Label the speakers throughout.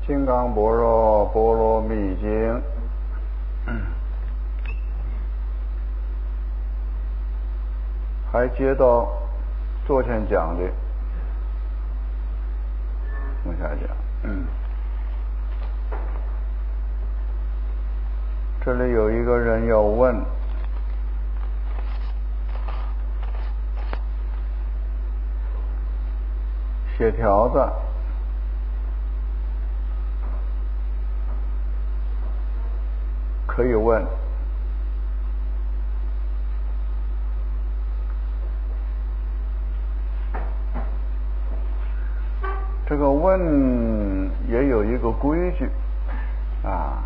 Speaker 1: 金刚般若波罗蜜经》，还接到昨天讲的，往下讲。这里有一个人要问，写条子，可以问。这个问也有一个规矩啊，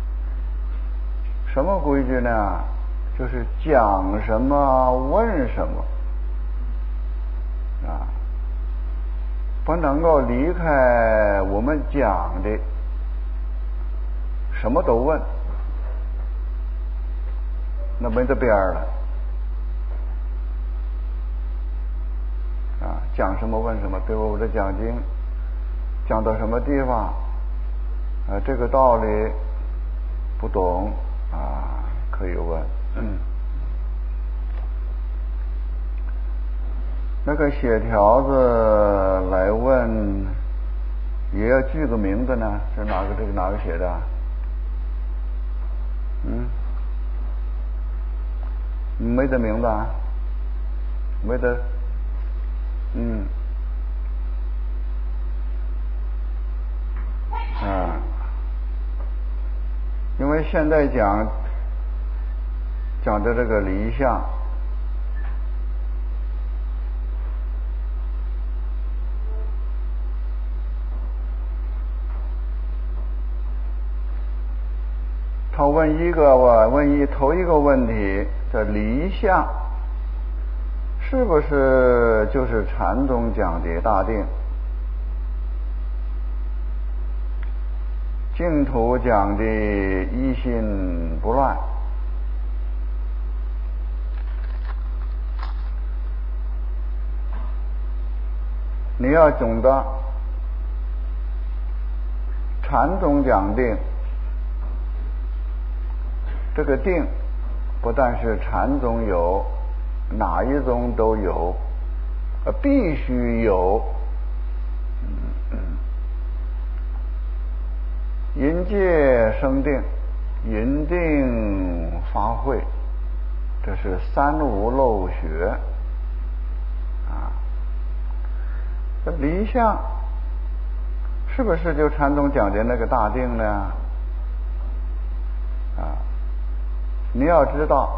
Speaker 1: 什么规矩呢？就是讲什么问什么啊，不能够离开我们讲的什么都问，那没得边儿了啊！讲什么问什么，对我的讲经讲到什么地方这个道理不懂啊，可以问。那个写条子来问也要具个名字呢，是哪个写的？没得名字啊？没得。因为现在讲的这个离相，他问头一个问题，这离相是不是就是禅宗讲的大定？净土讲的一心不乱？你要懂得，禅宗讲定，这个定不但是禅宗有，哪一宗都有，必须有。因戒生定，因定发慧，这是三无漏学啊。这离相是不是就禅宗讲的那个大定呢？你要知道，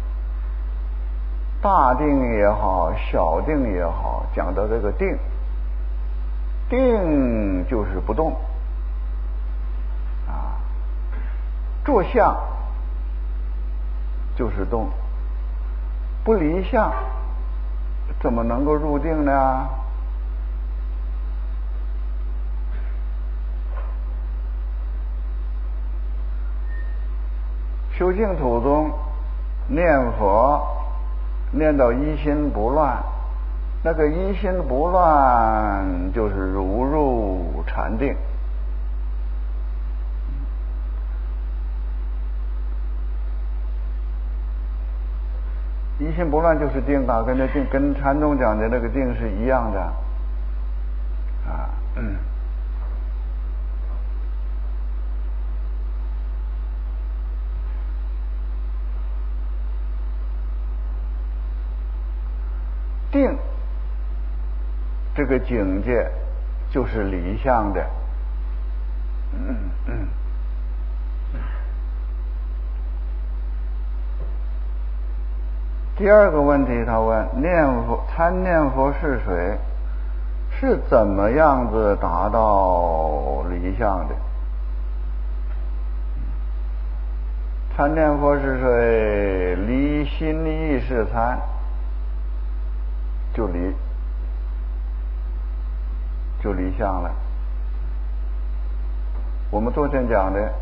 Speaker 1: 大定也好，小定也好，讲到这个定，定就是不动啊，着相就是动，不离相怎么能够入定呢？修净土中念佛念到一心不乱，那个一心不乱就是如入禅定。一心不乱就是定啊，跟禅宗讲的那个定是一样的啊。定这个境界就是离相的。第二个问题，他问参念佛是谁，是怎么样子达到离相的？参念佛是谁，离心意识参就离相了。我们昨天讲的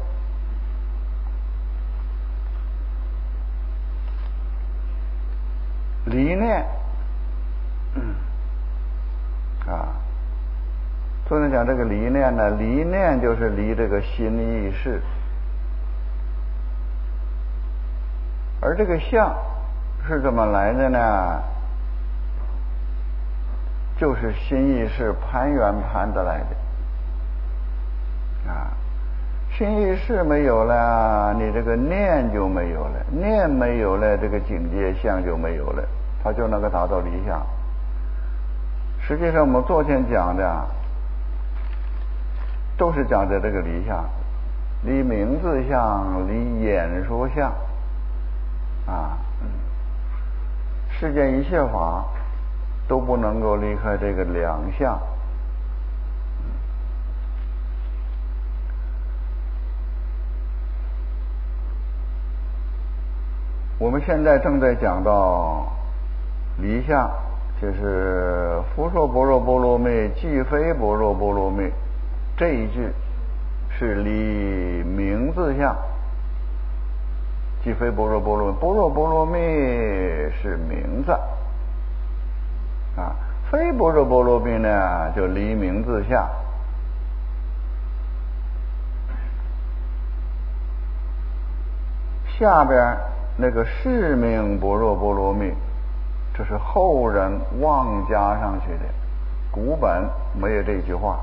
Speaker 1: 离念昨天讲这个离念呢，离念就是离这个心意识，而这个相是怎么来的呢？就是心意识攀缘攀得来的啊。心意识没有了，你这个念就没有了，念没有了，这个境界相就没有了，它就能够达到离相。实际上我们昨天讲的都是讲的这个离相，离名字相，离演说相啊。世间一切法都不能够离开这个两相。我们现在正在讲到离相，就是佛说般若波罗蜜，即非般若波罗蜜，这一句是离名字相，即非般若波罗蜜，般若波罗蜜是名字啊，非般若波罗蜜呢就离名字相。下边那个是名般若波罗蜜，这是后人妄加上去的，古本没有这句话。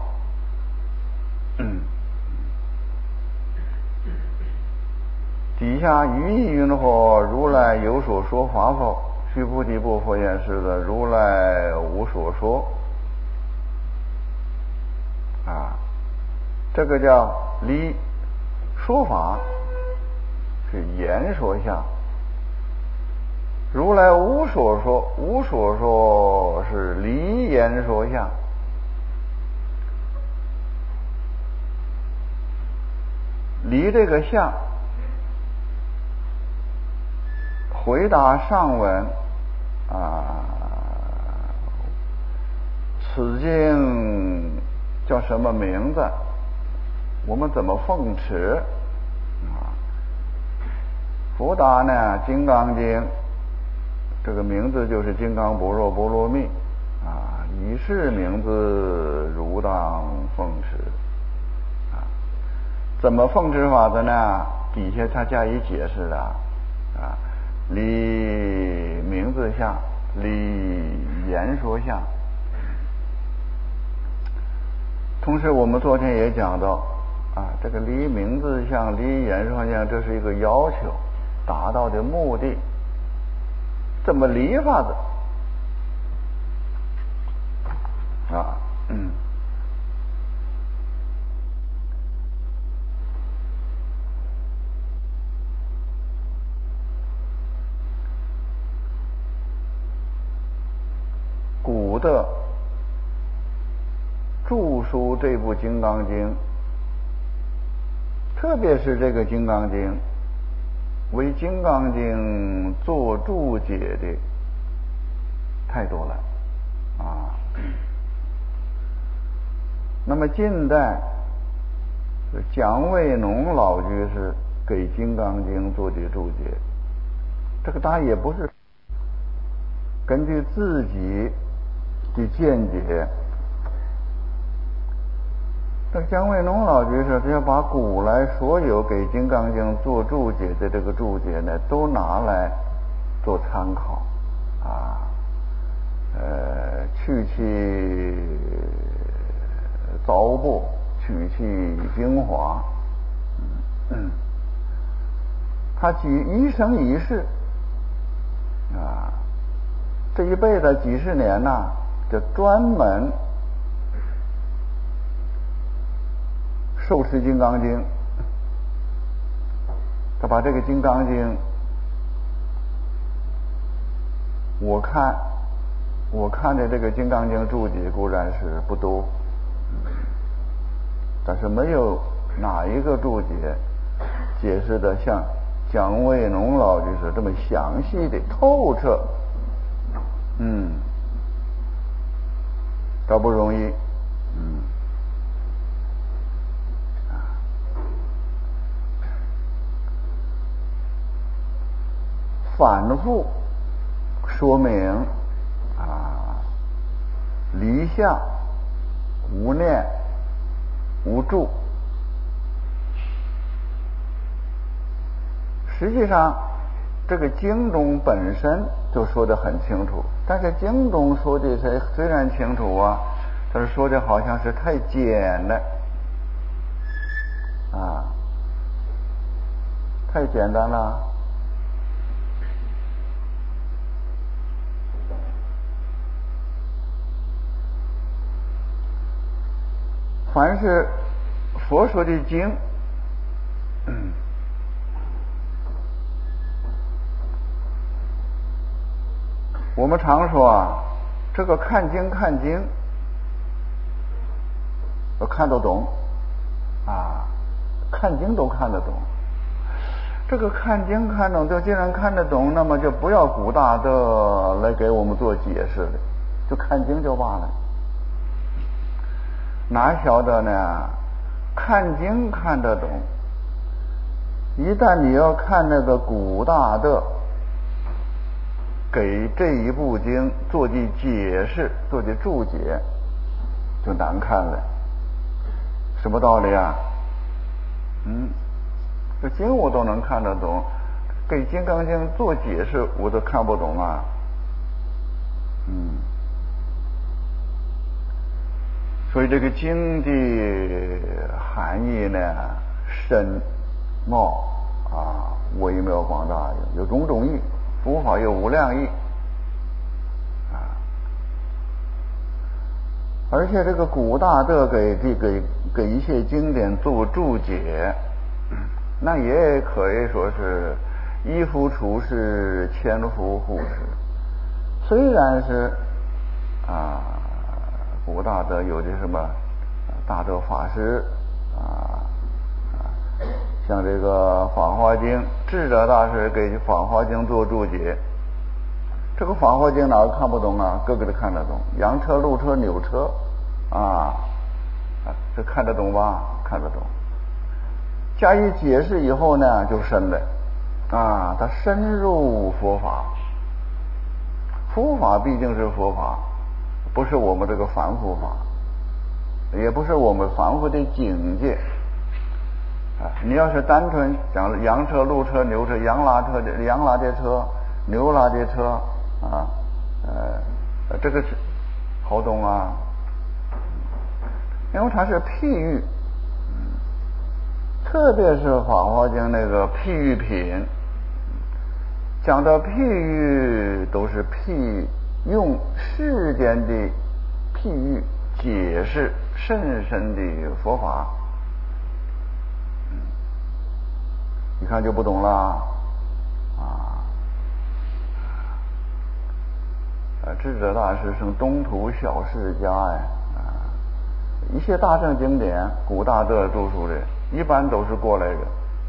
Speaker 1: 底下语义云何？如来有所说法否？须菩提不佛言是的，如来无所说。啊，这个叫离说法，是言说相。如来无所说，无所说是离言说相。离这个相，回答上文啊，此经叫什么名字？我们怎么奉持啊？佛答呢，《金刚经》这个名字就是金刚般若波罗蜜啊，以是名字如当奉持啊。怎么奉持法的呢？底下他加以解释的啊，离名字相，离言说相。同时我们昨天也讲到啊，这个离名字相，离言说相，这是一个要求达到的目的。怎么离法的啊？古的著书这部《金刚经》，特别是这个《金刚经》，为《金刚经》做注解的太多了啊。那么近代是蒋渭农老居士给《金刚经》做的注解，这个他也不是根据自己的见解。这个蒋渭农老居士他要把古来所有给《金刚经》做注解的这个注解呢，都拿来做参考啊，去其糟粕，取其精华。他一生一世啊，这一辈子几十年呐，就专门受持《金刚经》。他把这个《金刚经》，我看的这个《金刚经》注解固然是不多，但是没有哪一个注解解释的像蒋渭农老居士这么详细的透彻。倒不容易。反复说明啊，离相无念、无住。实际上，这个经中本身就说得很清楚，但是经中说的虽然清楚啊，但是说的好像是太简了啊，太简单了。凡是佛说的经，我们常说啊，这个看经都看得懂啊，看经都看得懂。这个看经看懂，就既然看得懂，那么就不要古大德来给我们做解释了，就看经就罢了。哪晓得呢？看经看得懂，一旦你要看那个古大德给这一部经做的解释、做的注解，就难看了。什么道理啊？这经我都能看得懂，给《金刚经》做解释我都看不懂啊。所以这个经的含义呢，深茂啊，微妙广大，有种种义，佛法有无量义啊。而且这个古大德给一些经典做注解，那也可以说是一夫处世，千夫护持。虽然是古大德有的什么大德法师像这个《法华经》，智者大师给《法华经》做注解。这个《法华经》哪个看不懂啊？个个都看得懂，羊车、鹿车、牛车这看得懂吧？看得懂。加以解释以后呢，就深了它深入佛法。佛法毕竟是佛法，不是我们这个凡夫法，也不是我们凡夫的境界你要是单纯讲羊车、鹿车、牛车、羊拉的车、牛拉的车这个是好懂啊，因为它是譬喻，特别是《法华经》那个譬喻品，讲到譬喻都是用世间的譬喻解释甚深的佛法，你看就不懂了智者大师是东土小世家一些大乘经典古大德著述的一般都是过来人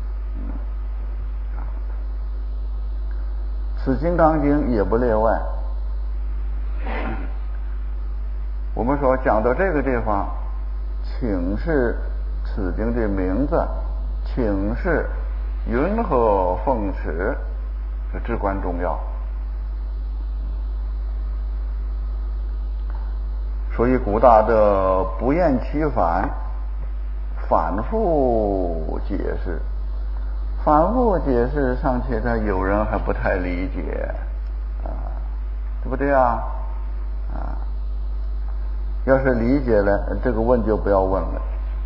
Speaker 1: 此《金刚经》也不例外。我们说讲到这个地方，请示此经的名字，请示云何奉持，这至关重要。所以古大德不厌其烦，反复解释。反复解释尚且呢，有人还不太理解对不对啊？要是理解了，这个问就不要问了。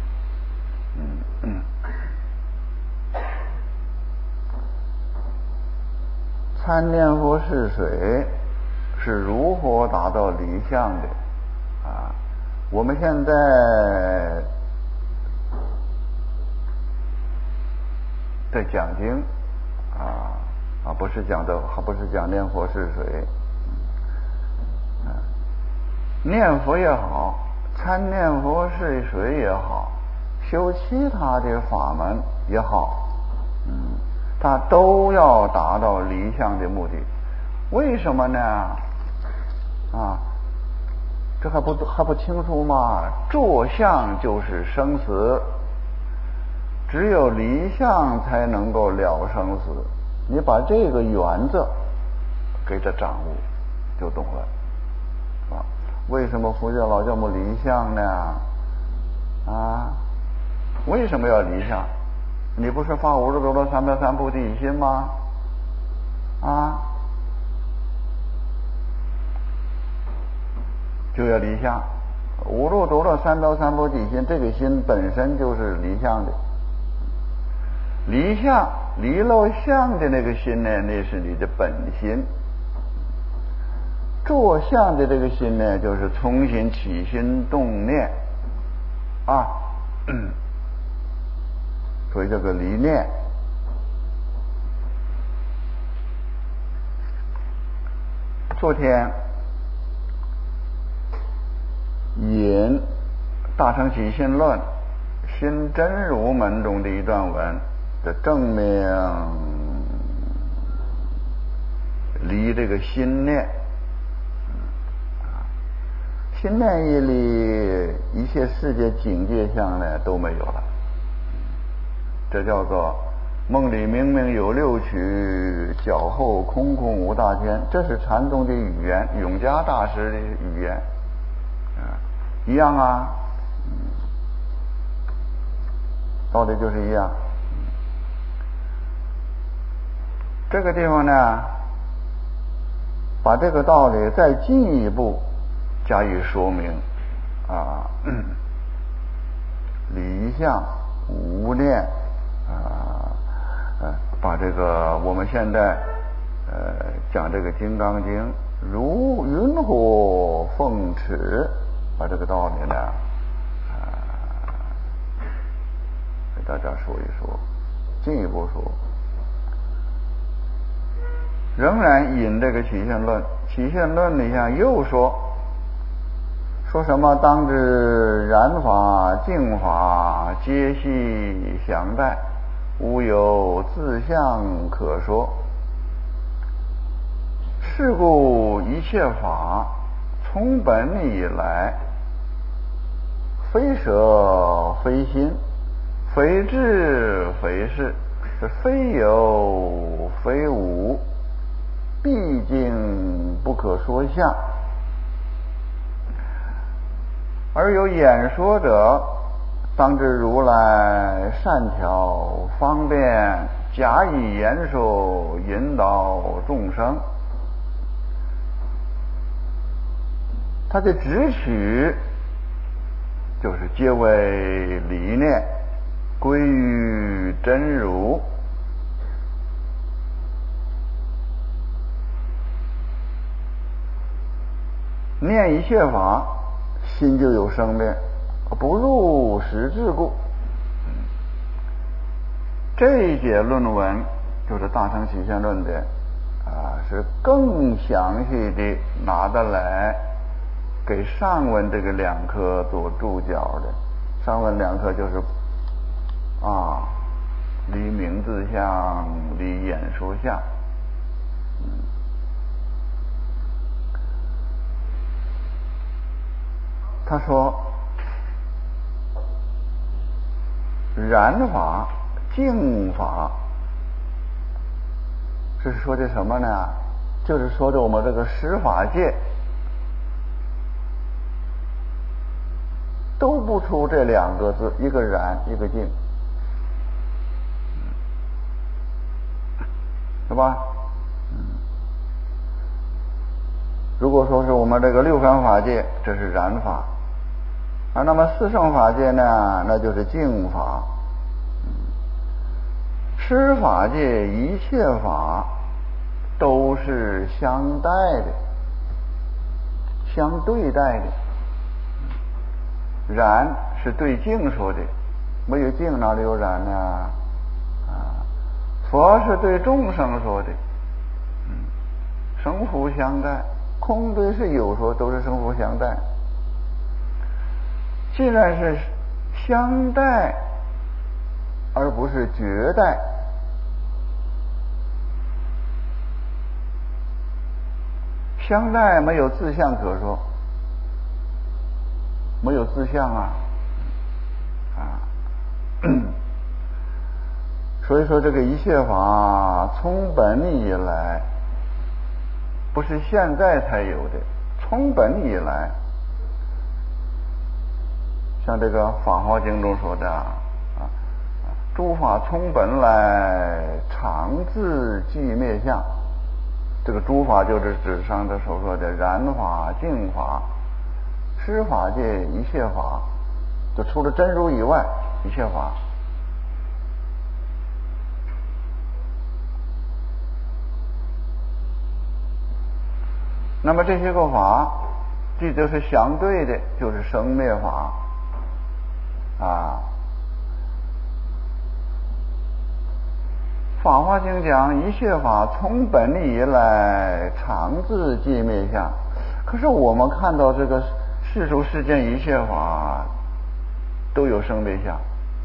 Speaker 1: 参念佛是水是如何达到离相的我们现在在讲经不是讲的，还不是讲念佛是水念佛也好，参念佛是水也好，修其他的法门也好它都要达到离相的目的。为什么呢这还不清楚吗？着相就是生死，只有离相才能够了生死。你把这个原则给它掌握就懂了为什么佛教老叫我们离相呢？啊，为什么要离相？你不是发五十多罗三藐三菩提心吗？啊，就要离相。五入多罗三藐三菩提心，这个心本身就是离相的。离相离了相的那个心呢，那是你的本心。着相的这个心呢，就是重新起心动念啊，所以这个离念。昨天引《大乘起信论》心真如门中的一段文的证明离这个心念。心念一离，一切世界境界相呢都没有了。这叫做梦里明明有六趣，脚后空空无大天。这是禅宗的语言，永嘉大师的语言一样啊，道理就是一样。这个地方呢，把这个道理再进一步加以说明啊，离相无念把这个我们现在讲这个《金刚经》如云火凤翅，把这个道理呢给大家说一说，进一步说。仍然引这个起信论，起信论里向又说什么？当知染法净法皆系相待，无有自相可说。是故一切法从本以来，非舍非心，非智非事，是非有非无，毕竟不可说相。而有演说者，当知如来善巧方便，假以言说，引导众生。他的直取就是皆为理念，归于真如。念一切法，心就有生命，不入实质故。这一节论文就是《大乘起信论》的是更详细的拿得来给上文这个两科做注脚的。上文两科就是离名字相，离演说相。他说染法净法是说的什么呢？就是说的我们这个十法界都不出这两个字，一个染一个净，是吧？如果说是我们这个六凡法界，这是染法，那么四圣法界呢，那就是净法。十法界一切法都是相待的，相对待的。染是对净说的，没有净哪里有染呢？佛是对众生说的，生福相待。空对是有说，都是生福相待。既然是相待，而不是绝待，相待没有自相可说，没有自相所以说这个一切法从本以来，不是现在才有的，从本以来像这个《法华经》中说的诸法从本来，常自寂灭相。这个诸法就是指上头所说的染法、净法、施法界一切法，就除了真如以外一切法。那么这些个法，即就是相对的，就是生灭法法华经讲一切法从本以来，常自寂灭相。可是我们看到这个世俗世间一切法都有生灭相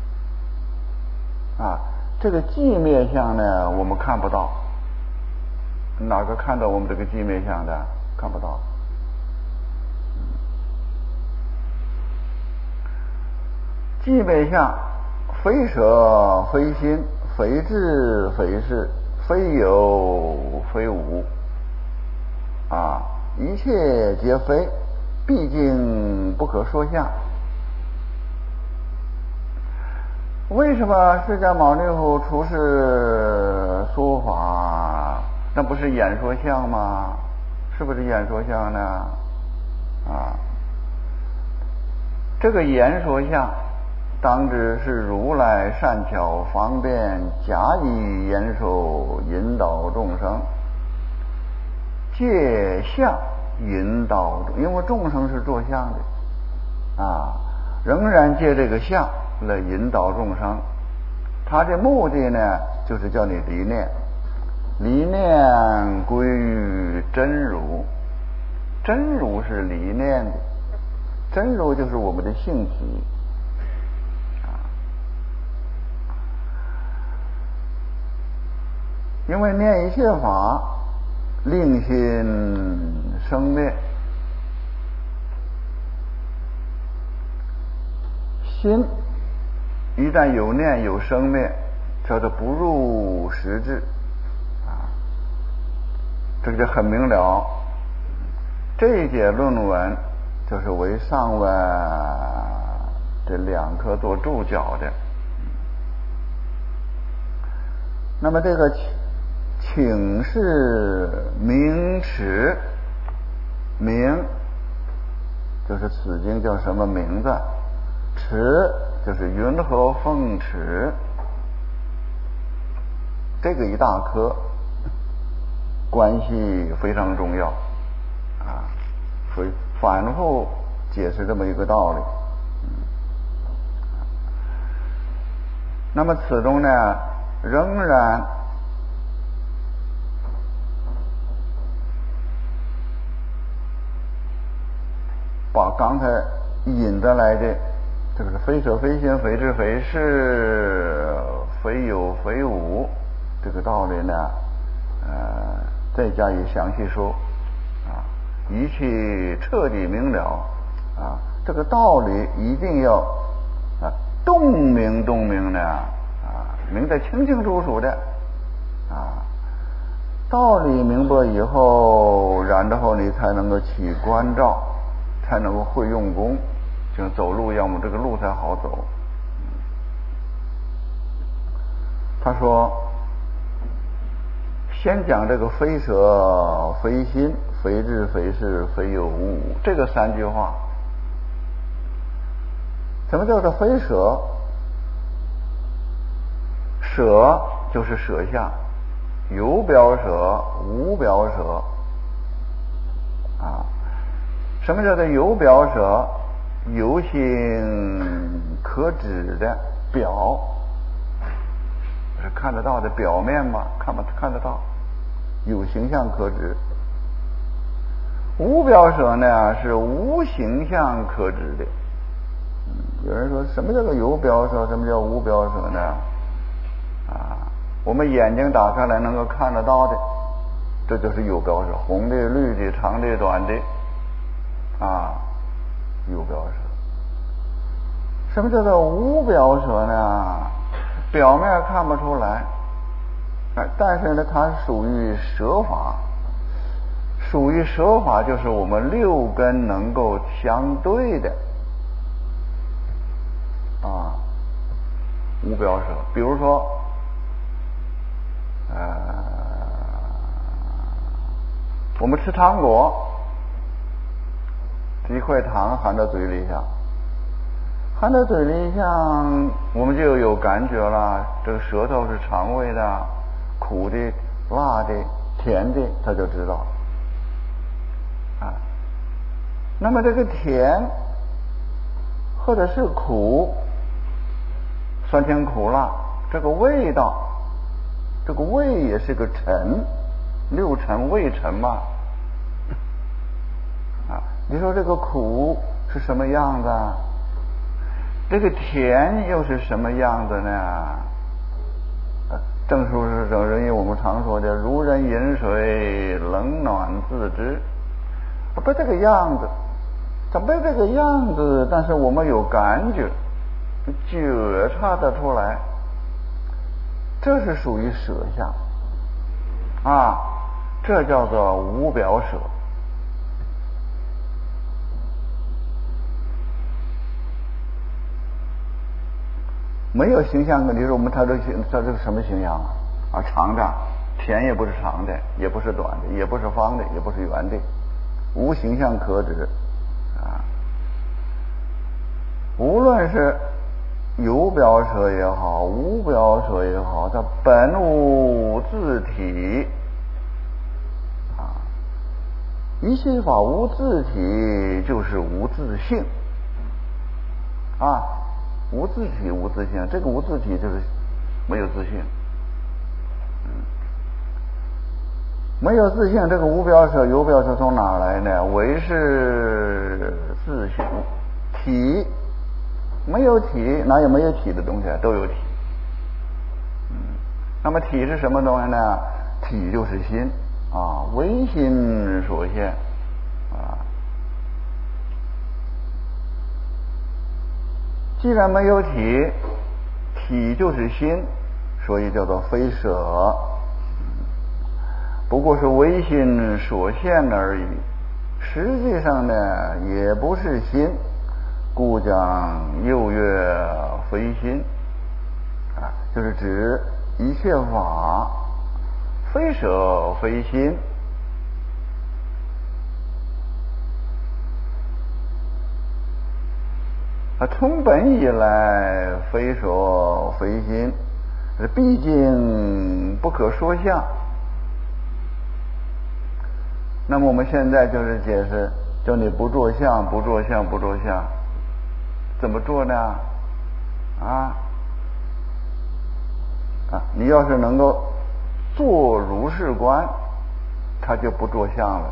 Speaker 1: 这个寂灭相呢，我们看不到。哪个看到我们这个寂灭相的？看不到。寂灭相非舍非心，非智非事，非有非无一切皆非，毕竟不可说相。为什么释迦牟尼佛出世说法，那不是演说相吗？是不是演说相呢？这个演说相当知是如来善巧方便，假以言说，引导众生，借相引导，因为众生是做相的仍然借这个相来引导众生。他的目的呢，就是叫你离念，离念归于真如。真如是离念的，真如就是我们的性体因为念一切法，令心生灭。心一旦有念有生灭，叫做不入实质这个就很明了。这一节论文就是为上文这两科做注脚的。那么这个请示名持，名就是此经叫什么名字，持就是云何奉持，这个一大科关系非常重要所以反复解释这么一个道理。那么此中呢，仍然把刚才引得来的这个非舍非心，非智非事，非有非无这个道理呢再加以详细说一切彻底明了这个道理一定要洞明呢明得清清楚楚的道理明白以后，然后你才能够起关照，才能够会用功，像走路一样，我们这个路才好走。他说先讲这个非舍非心，非智非事，非有无这个三句话。什么叫做非舍？舍就是舍相，有表舍，无表舍什么叫做有表舍？有形可指的表，是看得到的表面吗？看得到，有形象可指。无表舍呢，是无形象可指的。有人说什么叫做有表舍，什么叫无表舍呢？我们眼睛打开来能够看得到的，这就是有表舍，红的、绿的、长的、短的有表舍。什么叫做无表舍呢？表面看不出来，但是呢，它属于舍法。属于舍法就是我们六根能够相对的无表舍。比如说，我们吃糖果，一块糖含到嘴里下，含到嘴里下，我们就有感觉了。这个舌头是肠胃的，苦的、辣的、甜的，他就知道。那么这个甜或者是苦，酸甜苦辣，这个味道，这个味也是个尘，六尘味尘嘛。你说这个苦是什么样子？这个甜又是什么样子呢？正说是正人，我们常说的如人饮水，冷暖自知。不这个样子，它不这个样子，但是我们有感觉，觉察得出来，这是属于舍相这叫做无表舍。没有形象的，你说我们它这个什么形象长的，甜也不是长的，也不是短的，也不是方的，也不是圆的，无形象可指无论是有表舍也好，无表舍也好，它本无自体一切法无自体，就是无自性无自体无自性，这个无自体就是没有自性。没有自性，这个无表舍有表舍从哪儿来呢？唯是自性，体没有体，哪有没有体的东西都有体。那么体是什么东西呢？体就是心唯心所现既然没有体，体就是心，所以叫做非舍，不过是唯心所现而已。实际上呢，也不是心，故讲又曰非心就是指一切法非舍非心。从本以来，非说非心，毕竟不可说相。那么我们现在就是解释，叫你不做相，不做相，不做相，怎么做呢？你要是能够做如是观，他就不做相了。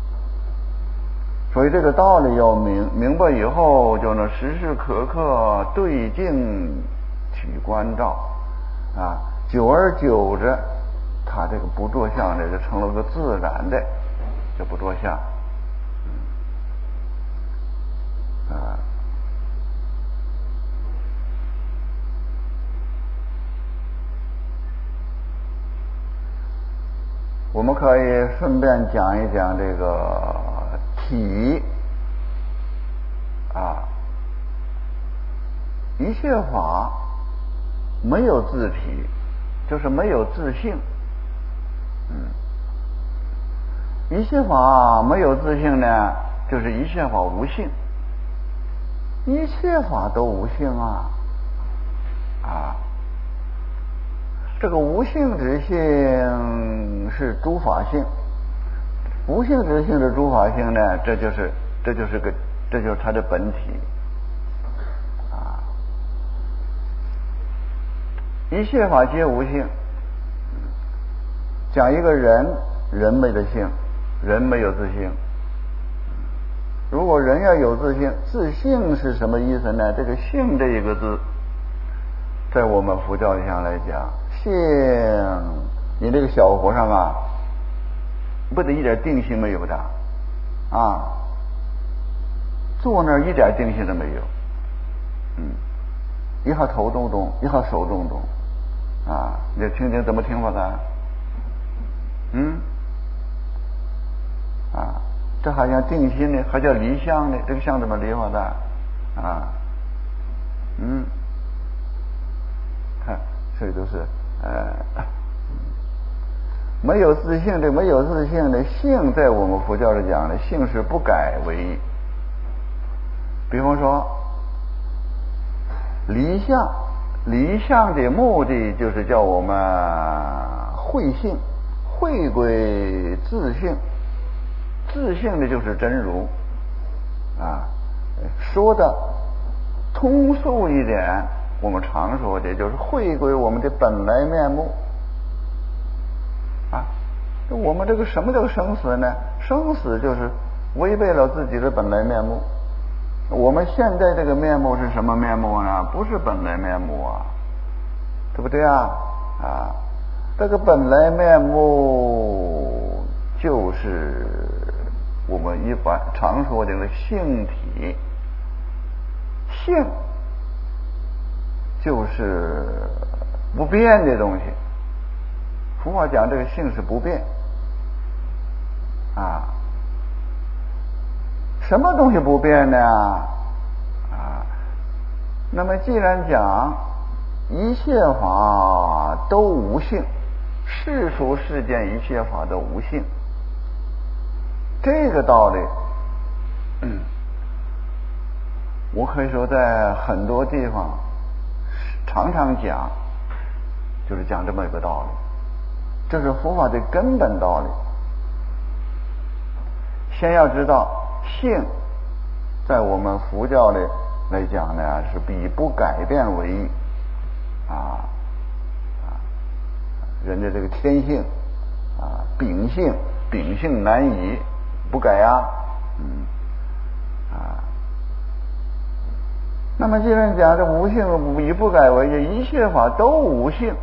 Speaker 1: 所以这个道理要明白以后，就能时时刻刻对镜取关照久而久之，他这个不做相的就成了个自然的，就不做相我们可以顺便讲一讲这个体一切法没有自体，就是没有自性。一切法没有自性呢，就是一切法无性。一切法都无性这个无性之性是诸法性，无性之性的诸法性呢，这就是它的本体一切法皆无性。讲一个人，人没得性，人没有自性。如果人要有自性，自性是什么意思呢？这个性这一个字，在我们佛教上来讲，性，你这个小和尚不得一点定性没有的坐那儿一点定性都没有。一下头动动，一下手动动你听听怎么听法的？这还像定心呢，还叫离相呢，这个相怎么离法的？ 所以都是没有自性。这没有自性的性，在我们佛教里讲的性是不改为一。比方说离相的目的就是叫我们会性，会归自性，自性的就是真如啊。说的通俗一点，我们常说的就是会归我们的本来面目啊。我们这个什么叫生死呢？生死就是违背了自己的本来面目。我们现在这个面目是什么面目呢？不是本来面目啊，对不对啊？啊，这个本来面目就是我们一般常说的性体，性就是不变的东西。佛法讲这个性是不变啊。什么东西不变呢？啊，那么既然讲一切法都无性，世俗世间一切法都无性，这个道理，我可以说在很多地方常常讲，就是讲这么一个道理，这是佛法的根本道理。先要知道性在我们佛教里来讲呢，是以不改变为义人的这个天性秉性难移，不改那么既然讲这无性以不改为义，一切法都无性，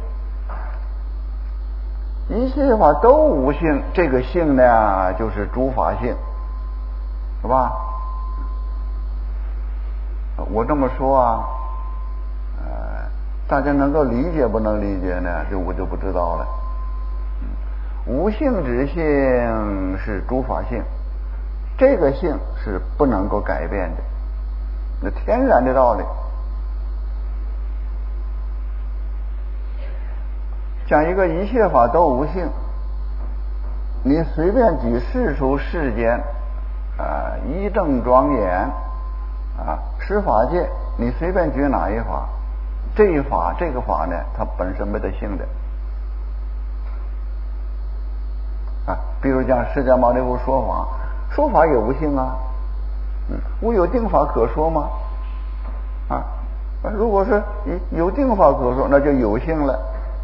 Speaker 1: 一切法都无性，这个性呢就是诸法性，是吧？我这么说大家能够理解不能理解呢？我就不知道了。无性之性是诸法性，这个性是不能够改变的，那天然的道理。讲一个一切法都无性，你随便举世俗世间一正庄严十法界，你随便举哪一法，这个法呢，它本身没得性的比如讲释迦牟尼佛说法也无性无有定法可说吗？如果是有定法可说，那就有性了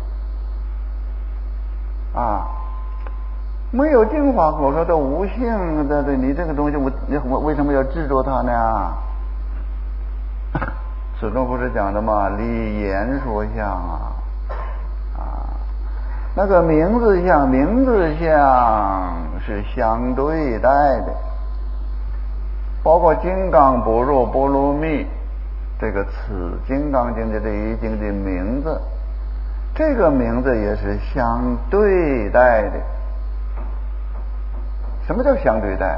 Speaker 1: 没有定法可说的无性的，你这个东西你为什么要执着它呢？始终不是讲的嘛，理言说相那个名字相是相对待的，包括金刚般若波罗蜜这个此金刚经的这一经的名字，这个名字也是相对待的。什么叫相对待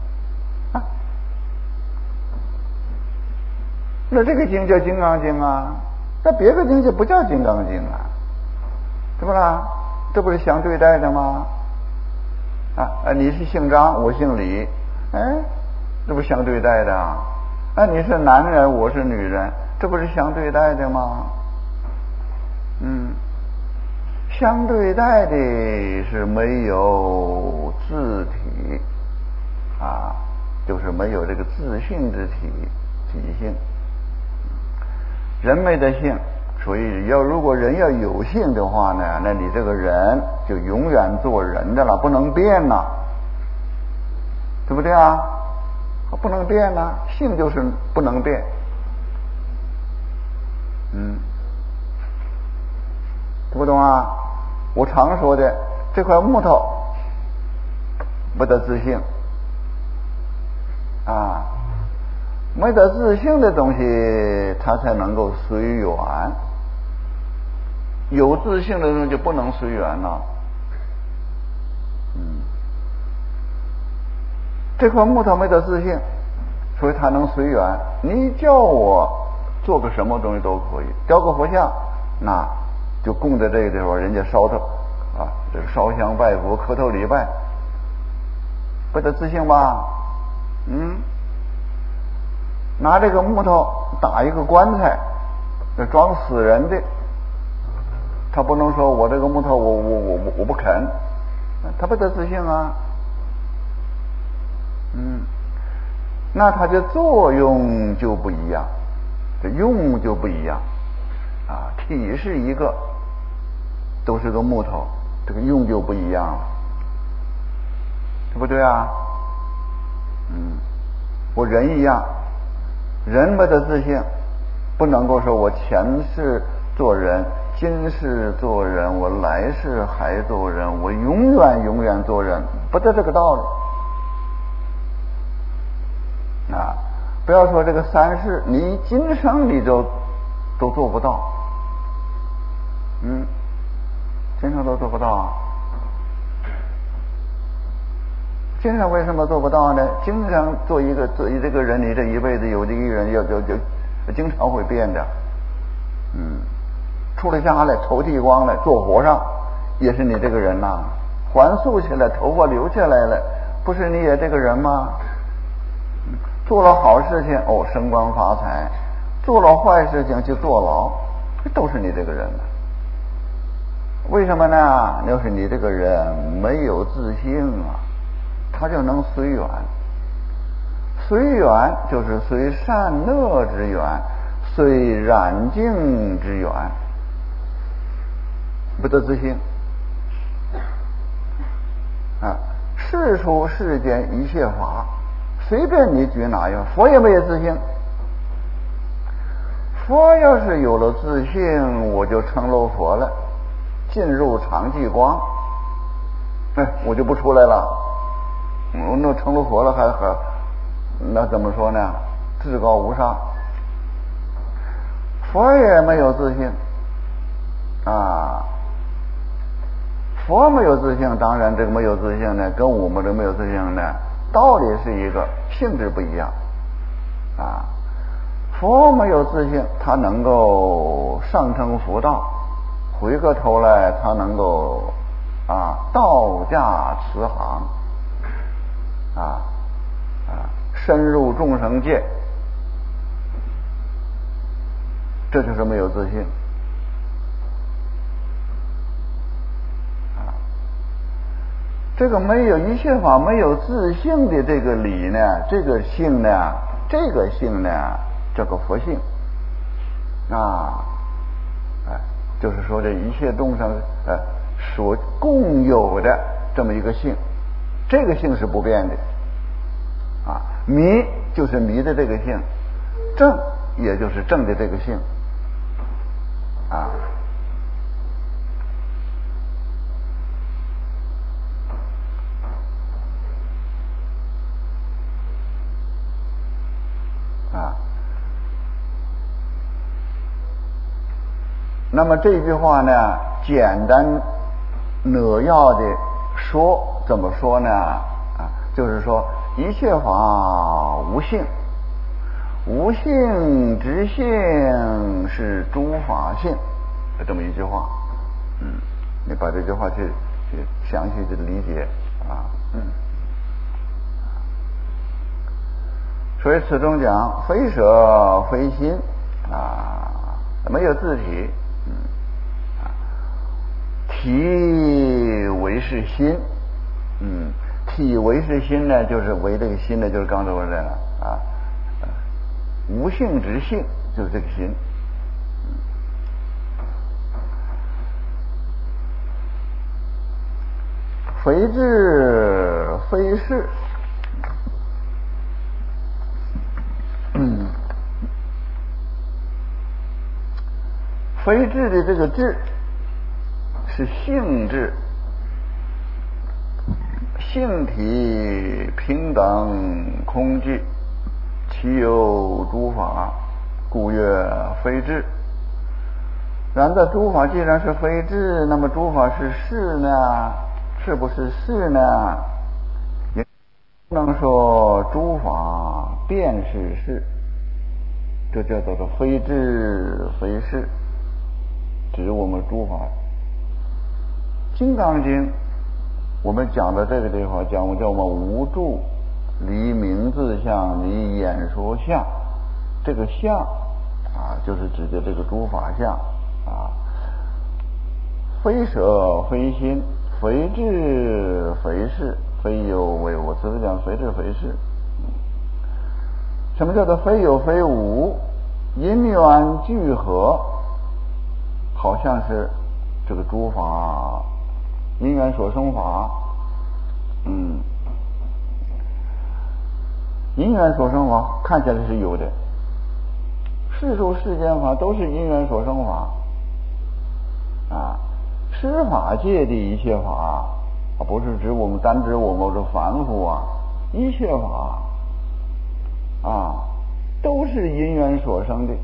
Speaker 1: 那这个经叫金刚经那别的经就不叫金刚经对不啦？这不是相对待的吗？你是姓张，我姓李，这不是相对待的你是男人，我是女人，这不是相对待的吗？相对待的是没有自体就是没有这个自性之体性。人没得性，所以如果人要有性的话呢，那你这个人就永远做人的了，不能变对不对不能变性就是不能变。听不懂我常说的这块木头不得自性没得自性的东西它才能够随缘，有自性的东西就不能随缘这块木头没得自性，所以它能随缘。你叫我做个什么东西都可以，雕个佛像，那就供在这个地方，人家烧它啊，这个烧香拜佛、磕头礼拜，不得自信吧？拿这个木头打一个棺材，装死人的，他不能说我这个木头我不肯，他不得自信啊。那它的作用就不一样，这用就不一样啊。体是一个，都是个木头，这个用就不一样了，对不对啊？我人一样，人没得自信，不能够说我前世做人，今世做人，我来世还做人，我永远做人，不得这个道理啊！不要说这个三世，你今生你都做不到，今生都做不到啊！今生为什么做不到呢？经常做一这个人，你这一辈子有这一个人就经常会变的，出了家来头剃光了，做和尚也是你这个人呐，还素起来，头发留下来了，不是你也这个人吗？做了好事情升官发财，做了坏事情就坐牢，这都是你这个人了。为什么呢？要是你这个人没有自信啊，他就能随缘。随缘就是随善恶之缘，随染净之缘，不得自信啊！世出世间一切法，随便你举哪样，佛也没有自信。佛要是有了自信，我就成了佛了，进入常寂光，我就不出来了。那成了佛了还那怎么说呢？至高无上。佛也没有自信啊！佛没有自信，当然这个没有自信呢，跟我们这没有自信呢，道理是一个，性质不一样啊。佛没有自信，他能够上乘佛道，回过头来他能够道驾慈航深入众生界，这就是没有自信这个没有一切法没有自性的这个理呢，这个性呢叫个佛性就是说这一切众生所共有的这么一个性，这个性是不变的迷就是迷的这个性，正也就是正的这个性那么这句话呢，简单扼要的说，怎么说呢？就是说一切法无性，无性之性是诸法性，这么一句话。你把这句话去详细的理解所以此中讲非舍非心没有自体，体为是心，体为是心呢，就是为这个心呢，就是刚才我说的无性之性，就是这个心。非智非事，非智的这个智是性质，性体平等空寂，其有诸法，故曰非智。然则诸法既然是非智，那么诸法是事呢？是不是事呢？也不能说诸法便是事，这叫做非智非事指我们诸法。金刚经我们讲的这个地方讲叫我们无住离名字相，离演说相。这个相啊，就是指的这个诸法相啊，非舍非心，非智非事，非有为无。此是讲非智非事。什么叫做非有非无？因缘聚合，好像是这个诸法因缘所生法，因缘所生法看起来是有的，世俗世间法都是因缘所生法啊。施法界的一切法不是指我们单指我们这凡夫啊，一切法都是因缘所生的。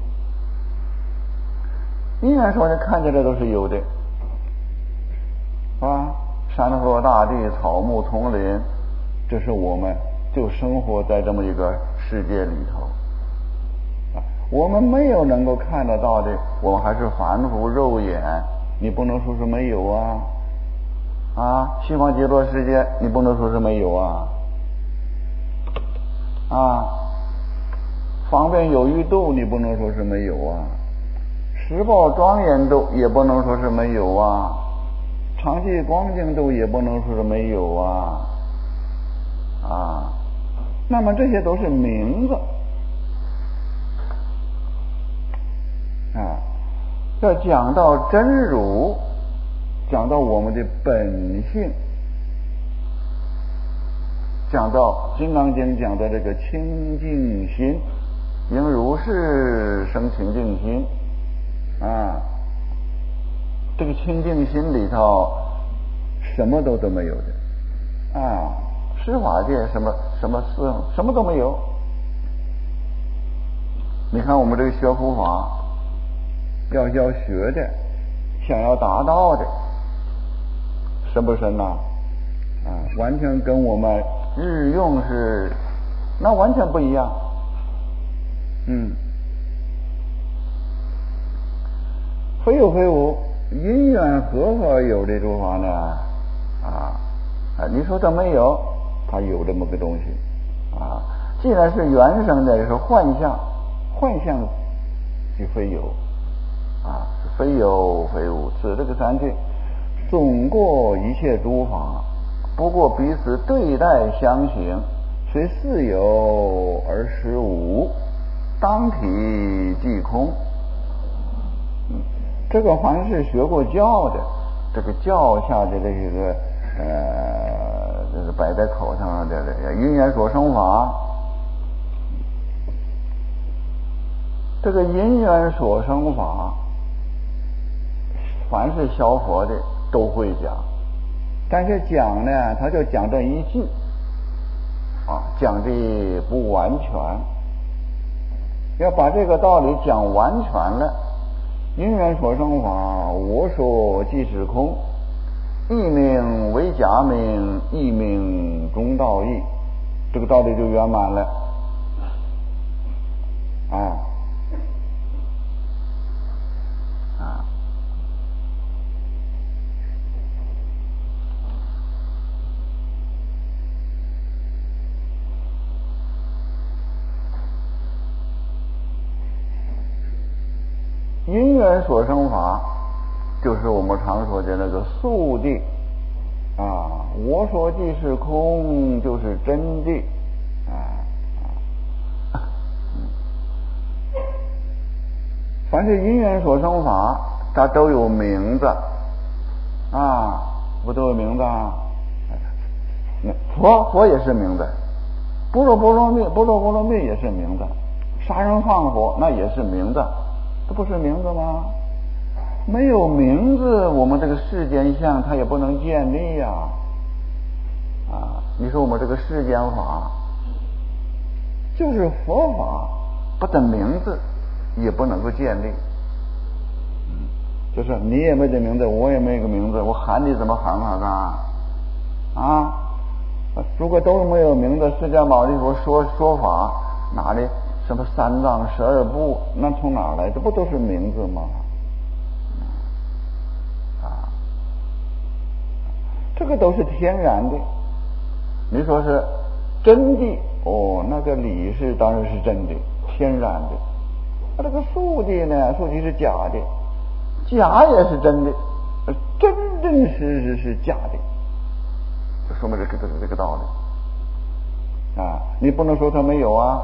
Speaker 1: 因缘所生看起来都是有的山河大地草木丛林，这是我们就生活在这么一个世界里头我们没有能够看得到的，我们还是凡夫肉眼，你不能说是没有西方极乐世界你不能说是没有方便有余度你不能说是没有十报庄严度也不能说是没有常寂光净度也不能说是没有那么这些都是名字要讲到真如，讲到我们的本性，讲到《金刚经》讲的这个清净心，应如是生清净心这个清净心里头什么都没有的施法界什么事什么都没有。你看我们这个学佛法要学的，想要达到的深不深完全跟我们日用是那完全不一样。非有非无，因缘和有的诸法呢你说它没有，它有这么个东西既然是原生的，是幻象，幻象就非有非有非无。此这个三句总过一切诸法，不过彼此对待相形，虽似有而实无，当体即空。这个凡是学过教的，这个教下的这个就是摆在口上的因缘所生法，这个因缘所生法凡是学佛的都会讲，但是讲呢他就讲这一句讲的不完全，要把这个道理讲完全了。因缘所生法，我说即是空，一名为假名，一名中道义，这个道理就圆满了因缘所生法就是我们常说的那个宿谛我说即是空就是真谛凡是因缘所生法它都有名字不都有名字佛也是名字，般若波罗蜜也是名字，杀人放火那也是名字，这不是名字吗？没有名字，我们这个世间相它也不能建立你说我们这个世间法就是佛法，不得名字也不能够建立就是你也没这名字，我也没个名字，我喊你怎么喊如果都没有名字，释迦牟尼佛说法哪里什么三藏12部，那从哪来？这不都是名字吗？ 这个都是天然的。你说是真的那个理是当然是真的，天然的。这个素的呢，素的是假的，假也是真的，真真实实是假的，就说明这个道理啊。你不能说它没有啊。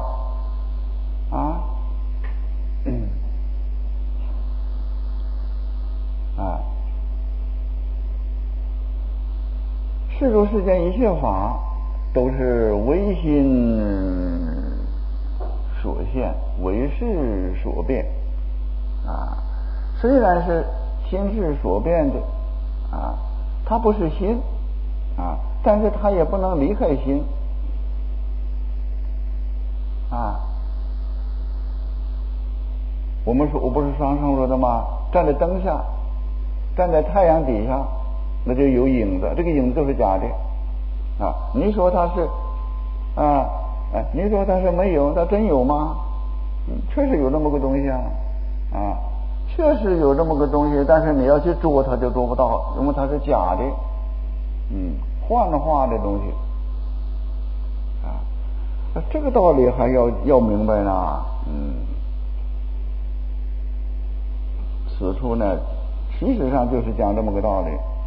Speaker 1: 世俗世间一切法都是唯心所现，唯识所变虽然是心是所变的它不是心但是它也不能离开心我不是上说的吗？站在灯下，站在太阳底下，那就有影子，这个影子就是假的你说它是你说它是没有，它真有吗？确实有这么个东西确实有这么个东西，但是你要去捉它就捉不到，因为它是假的幻化的东西这个道理还要明白呢此处呢其实上就是讲这么个道理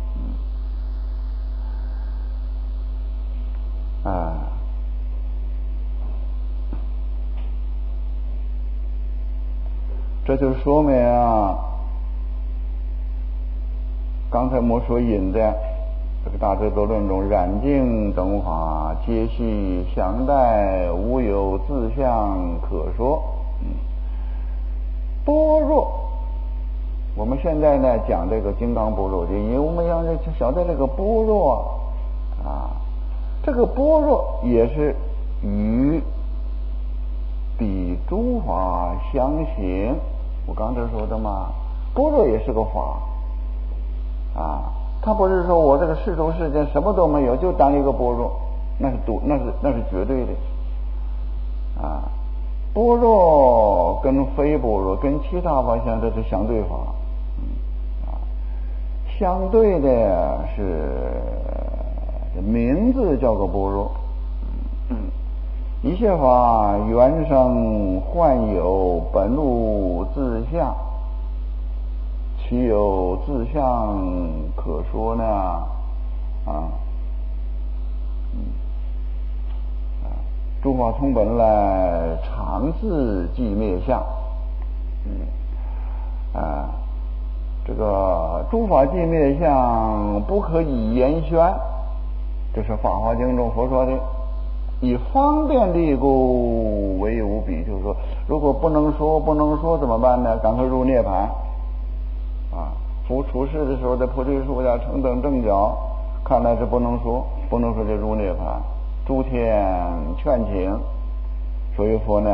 Speaker 1: 这就说明刚才我所引的这个大智度论中，染净等法皆系相待，无有自相可说般若，我们现在呢讲这个金刚般若经，因为我们要晓得这个般若这个般若也是与彼诸法相形。我刚才说的嘛，般若也是个法它不是说我这个世俗世间什么都没有，就当一个般若，那是绝对的般若跟非般若跟其他法相这是相对法相对的是名字叫做般若一切法原生幻有，本无自相，其有自相可说呢诸法从本来，常自寂灭相这个诸法寂灭相不可以言宣，这是《法华经》中佛说的，以方便利故为无比，就是说如果不能说怎么办呢？赶快入涅槃佛出世的时候在菩提树下成等正觉，看来是不能说就入涅槃，诸天劝请，所以佛呢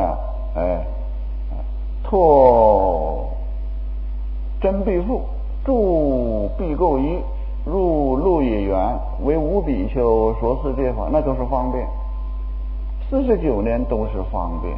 Speaker 1: 拓真必复，住必构一，入路也缘，为无比丘说世界法，那都是方便，49年都是方便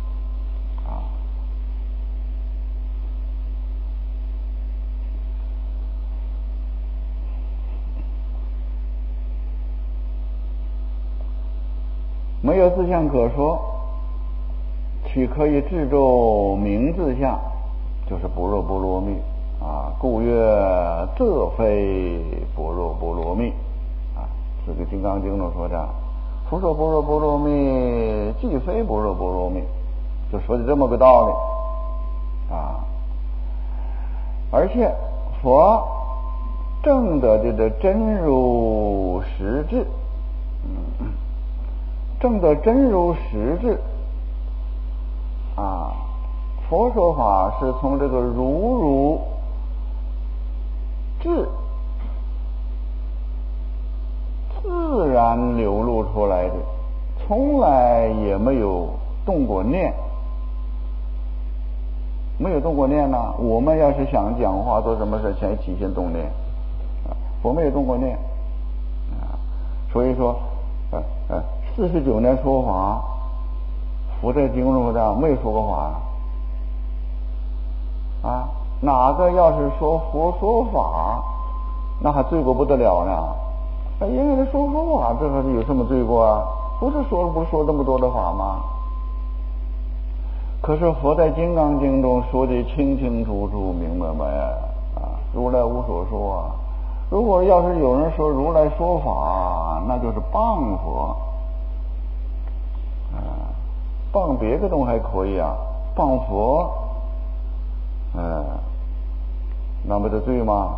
Speaker 1: 没有自相可说，岂可以制作名自相，就是般若波罗蜜故曰这非般若波罗蜜这个《金刚经》中说的佛说般若波罗蜜既非般若波罗蜜，就说的这么个道理而且佛证得这个真如实智证得真如实智佛说法是从这个如智自然流露出来的，从来也没有动过念，我们要是想讲话做什么事先起心动念我没有动过念所以说49年说法，佛在经中的没说过法哪个要是说佛说法，那还罪过不得了呢因为他说佛法，这还是有什么罪过啊？不是说这么多的法吗？可是佛在《金刚经》中说的清清楚楚、明明白白啊，如来无所说啊。如果要是有人说如来说法，那就是谤佛啊，谤别个东西还可以啊，谤佛，那不得罪吗？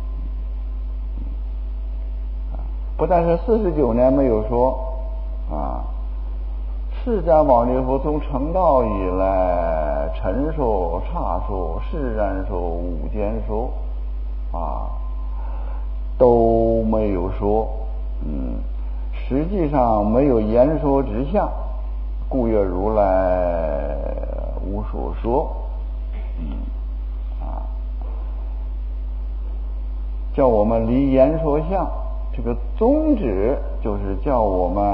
Speaker 1: 不但是49年没有说啊，释迦牟尼佛从成道以来，陈说、刹说、释然说、五间说啊，都没有说，实际上没有言说之相，故曰如来无所说，叫我们离言说相。这个宗旨就是叫我们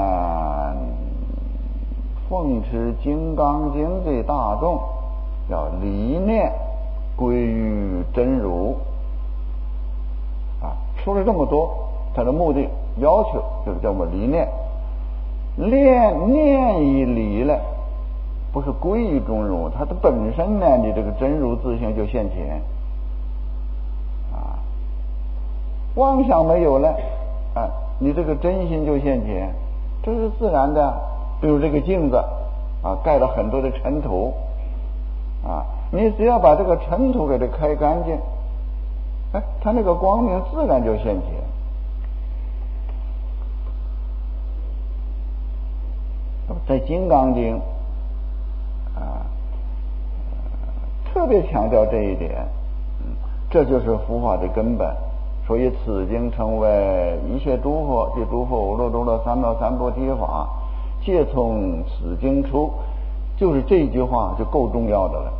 Speaker 1: 奉持《金刚经》的大众要理念归于真如啊。说了这么多，他的目的要求就是叫我们理念，念一理了，不是归于真如，它的本身呢，你这个真如自性就现前啊，妄想没有了。你这个真心就现前，这是自然的。比如这个镜子啊，盖了很多的尘土啊，你只要把这个尘土给它开干净，它那个光明自然就现前。在《金刚经》特别强调这一点，这就是佛法的根本。所以此经称为一切诸佛及诸佛无漏中的三藐三菩提法，皆从此经出。就是这句话就够重要的了。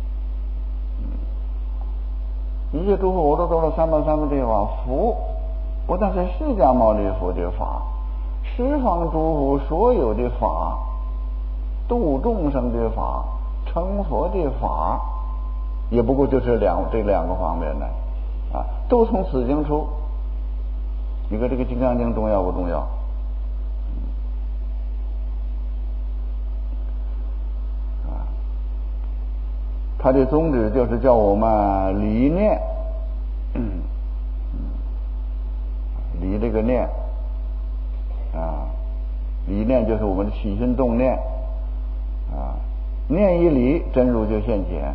Speaker 1: 一切诸佛无漏中的三藐三菩提法，佛不但是释迦牟尼佛的法，十方诸佛所有的法，度众生的法，成佛的法，也不过就是这两个方面的。都从此经出。你说这个《金刚经》重要不重要？它的宗旨就是叫我们理念，理这个念理念就是我们的起心动念念一理，真如就现前。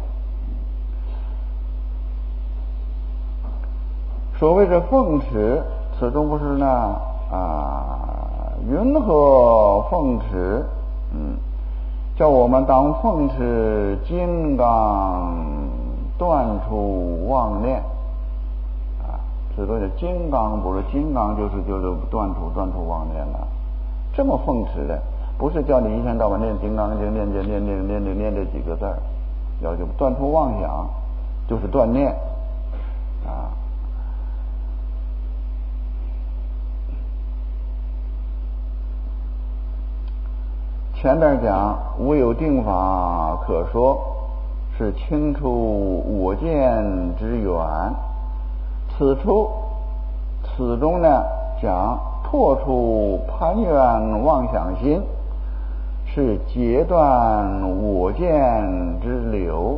Speaker 1: 所谓的奉持，此中不是呢云何奉持？叫我们当奉持金刚，断除妄念此中的金刚，不是金刚就是断除妄念了。这么奉持的，不是叫你一天到晚念金刚经，念这几个字儿，要就断除妄想，就是断念前边讲无有定法可说，是清除我见之远。此中呢讲破除攀缘妄想心，是截断我见之流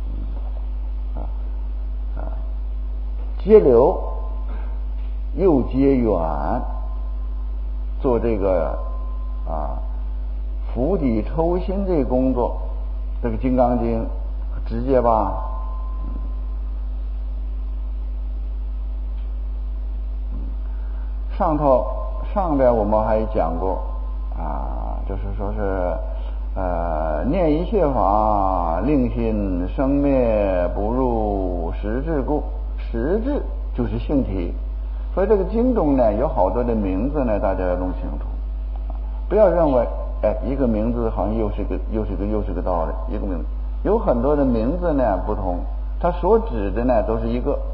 Speaker 1: 截流又截远，做这个釜底抽薪这工作。这个《金刚经》直接吧，上边我们还讲过就是说是念一切法，令心生灭不入实质故。实质就是性体，所以这个经中呢有好多的名字呢，大家要弄清楚，不要认为一个名字好像又是个道理。一个名字有很多的名字呢不同，它所指的呢都是一个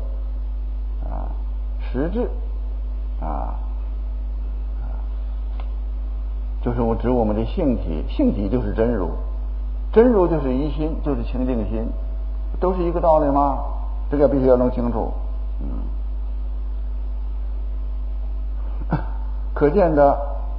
Speaker 1: 实质就是指我们的性体，性体就是真如，真如就是一心，就是清净心，都是一个道理吗？这个必须要弄清楚。 可见的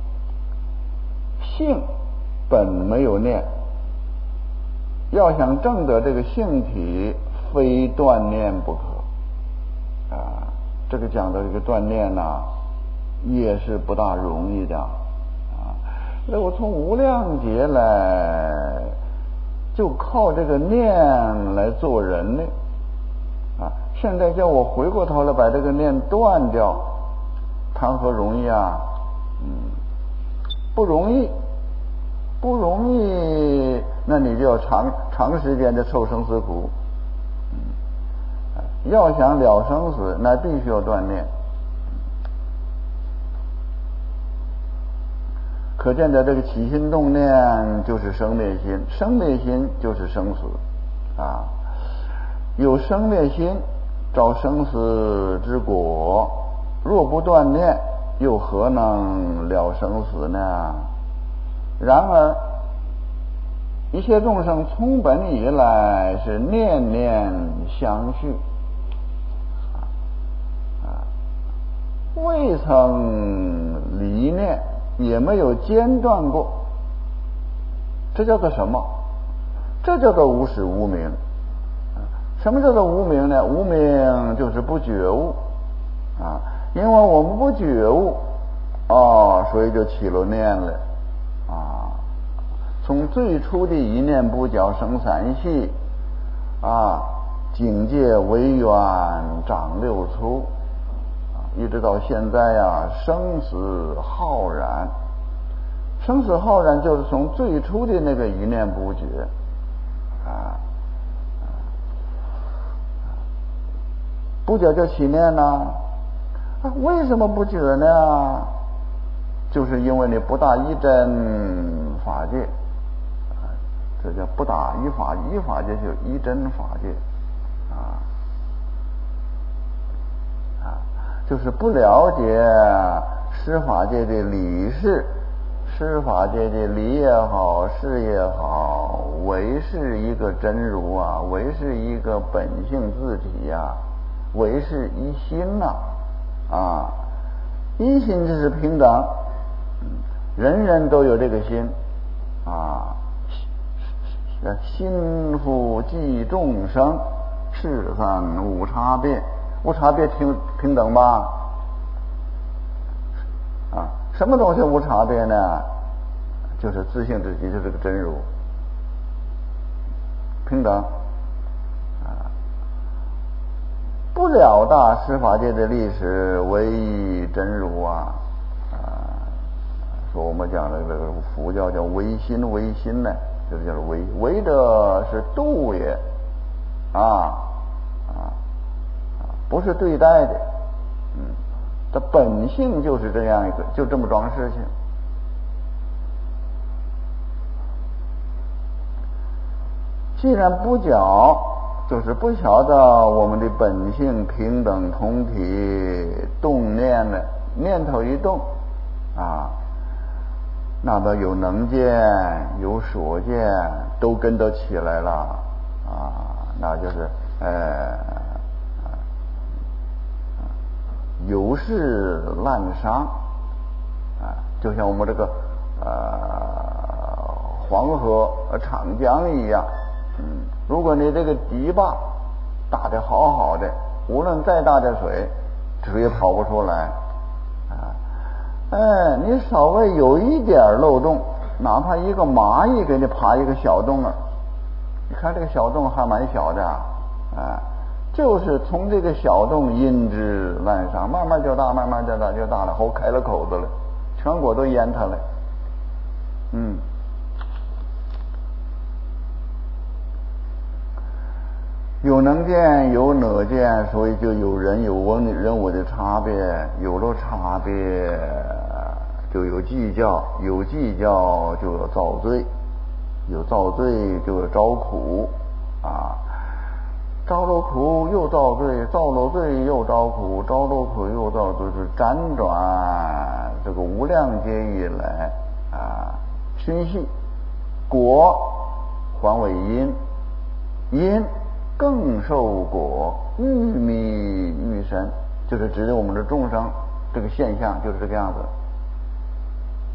Speaker 1: 性本没有念，要想证得这个性体，非断念不可啊。这个讲的这个断念呢，也是不大容易的啊。那我从无量劫来，就靠这个念来做人呢啊。现在叫我回过头来把这个念断掉，谈何容易啊？不容易，不容易，那你就要长时间的受生死苦。要想了生死，那必须要断念。可见的这个起心动念就是生灭心，生灭心就是生死啊。有生灭心，招生死之果。若不断念，又何能了生死呢？然而一切众生从本以来是念念相续未曾离念，也没有间断过。这叫做什么？这叫做无始无明。什么叫做无明呢？无明就是不觉悟啊。因为我们不觉悟所以就起了念了啊。从最初的一念不觉生三系啊，境界微远长六出一直到现在啊，生死浩然。生死浩然就是从最初的那个一念不觉不觉就起念呢为什么不觉呢？就是因为你不打一真法界这叫不打一法，一法界就一真法界就是不了解施法界的理事，施法界的理也好，事也好，为是一个真如啊，为是一个本性自体呀，为是一心一心就是平等，人人都有这个心心复济众生，世散无差别，无差别平等吧什么东西无差别呢？就是自性自己，就是这个真如平等不了大施法界的历史，唯一真如说我们讲的这个佛教叫唯心，唯心呢，就是叫唯的是度也不是对待的它本性就是这样一个，就这么桩事情。既然不觉，就是不晓得我们的本性平等同体，动念了，念头一动那么有能见有所见都跟着起来了那就是有事滥觞就像我们这个黄河长江一样如果你这个堤坝打得好好的，无论再大的水也跑不出来你稍微有一点漏洞，哪怕一个蚂蚁给你爬一个小洞你看这个小洞还蛮小的就是从这个小洞因之滥觞，慢慢就大，慢慢就大，就大了，后开了口子了，全国都淹它了有能见有哪见，所以就有人有人我的差别，有了差别就有计较，有计较就有造罪，有造罪就有招苦招了苦又造罪，造了罪又招苦，招了苦又造罪，是辗转这个无量劫以来熏习，果还为因，因更受果，愈迷愈深，就是指的我们的众生这个现象就是这个样子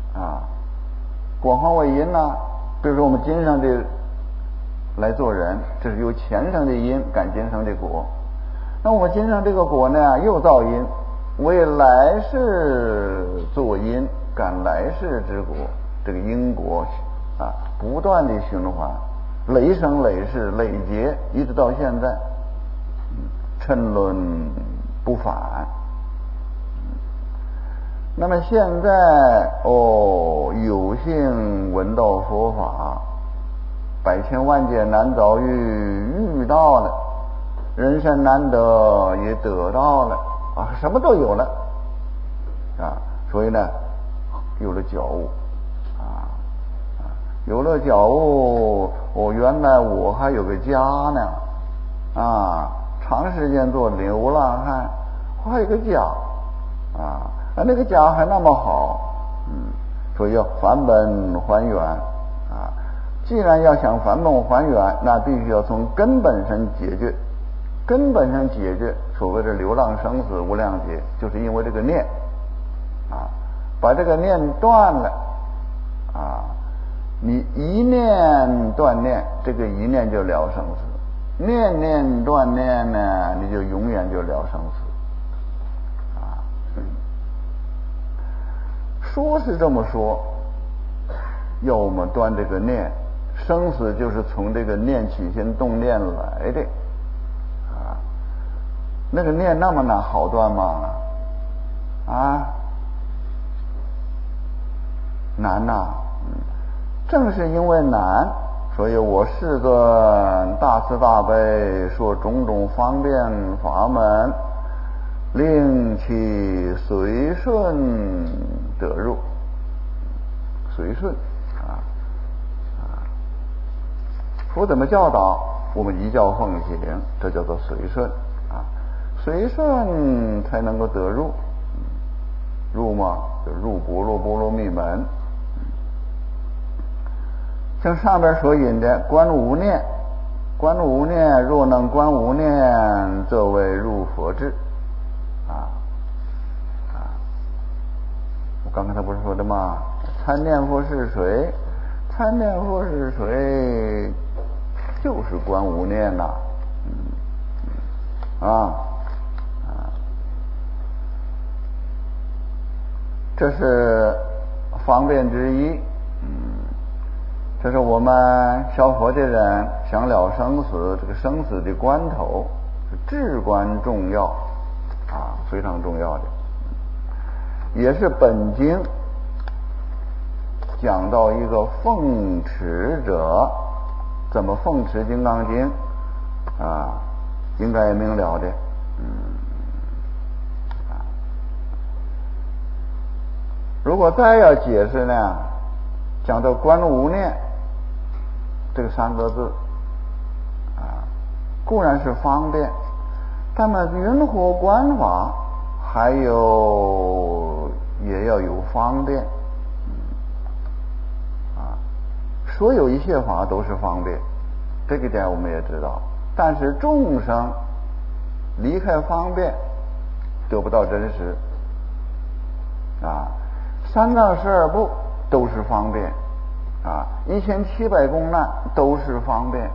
Speaker 1: 啊。果方为因呢，比如说我们今生的来做人，这是由前生的因感今生的果。那我们今生这个果呢，又造因，为来世做因感来世之果，这个因果啊，不断的循环，累生累世累劫，一直到现在，沉沦不返。那么现在有幸闻到佛法，百千万劫难遭遇到了，人生难得也得到了啊，什么都有了啊，所以呢，有了觉悟有了觉悟，原来我还有个家呢啊，长时间做流浪汉，我还有个家啊。那个家还那么好，所以要返本还原啊！既然要想返本还原，那必须要从根本上解决。根本上解决所谓的流浪生死无量劫，就是因为这个念啊，把这个念断了啊，你一念断念，这个一念就了生死；念念断念呢，你就永远就了生死。说是这么说，要我们断这个念，生死就是从这个念起心动念来的啊。那个念那么难好断吗？啊，难呐！正是因为难，所以我世尊大慈大悲，说种种方便法门，令其随顺得入。随顺佛怎么教导，我们依教奉行，这叫做随顺啊。随顺才能够得入，入嘛就入般若波罗蜜门。像上边所引的观无念，观无念，若能观无念，则为入佛智我刚才不是说的吗？参念佛是谁？参念佛是谁？就是观无念呐，这是方便之一。这是我们学佛的人想了生死，这个生死的关头是至关重要非常重要的。也是本经讲到一个奉持者怎么奉持《金刚经》应该也明了的。如果再要解释呢，讲到观无念这个三个字固然是方便，但么云何观法还有也要有方便所有一切法都是方便，这个点我们也知道。但是众生离开方便得不到真实三藏12部都是方便1700公难都是方便，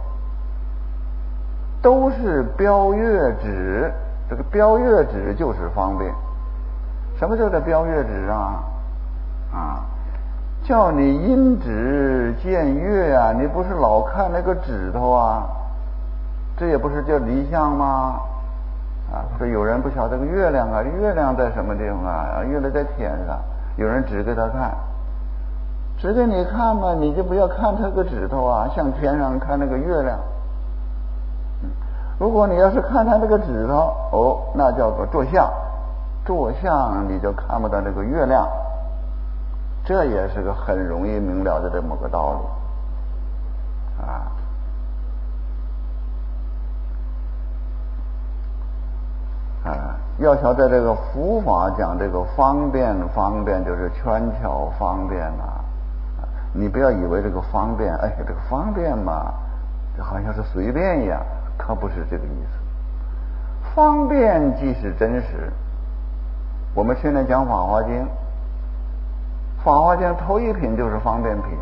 Speaker 1: 都是标月指。这个标月指就是方便。什么叫做标月指叫你因指见月你不是老看那个指头这也不是叫离相吗？说有人不晓得这个月亮月亮在什么地方月亮在天上，有人指给他看，指给你看嘛，你就不要看他个指头向天上看那个月亮。如果你要是看他这个指头那叫做坐相，坐相你就看不到这个月亮。这也是个很容易明了的这么个道理要晓得这个佛法讲这个方便就是圈巧方便你不要以为这个方便这个方便嘛好像是随便一样，可不是这个意思。方便即是真实。我们现在讲法华经， 法华经头一品就是方便品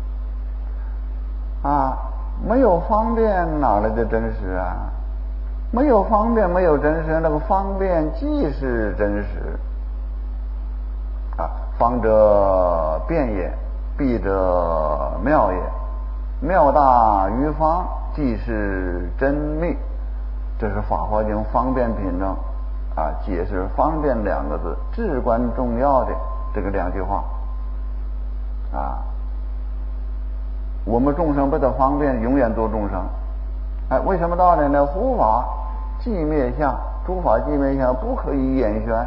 Speaker 1: 啊，没有方便哪来的真实啊？没有方便，没有真实，那个方便即是真实啊。方者辩也，必者妙也，妙大于方，即是真密。这是法华经方便品中啊，解释方便两个字至关重要的这个两句话啊。我们众生不得方便，永远做众生。哎，为什么道理呢？佛法寂灭相，诸法寂灭相不可以言宣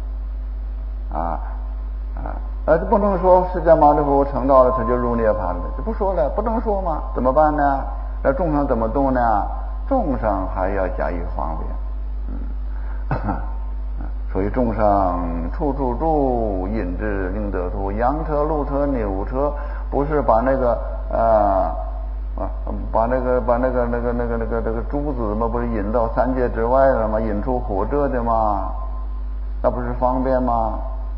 Speaker 1: 不能说释迦牟尼佛成道了他就入涅槃了，就不说了，不能说嘛，怎么办呢？那众生怎么度呢？众生还要加以方便。所以众生处处住，引之令得度。羊车、鹿车、牛车，不是把那个把那个珠子嘛，不是引到三界之外了吗？引出火车的吗？那不是方便吗？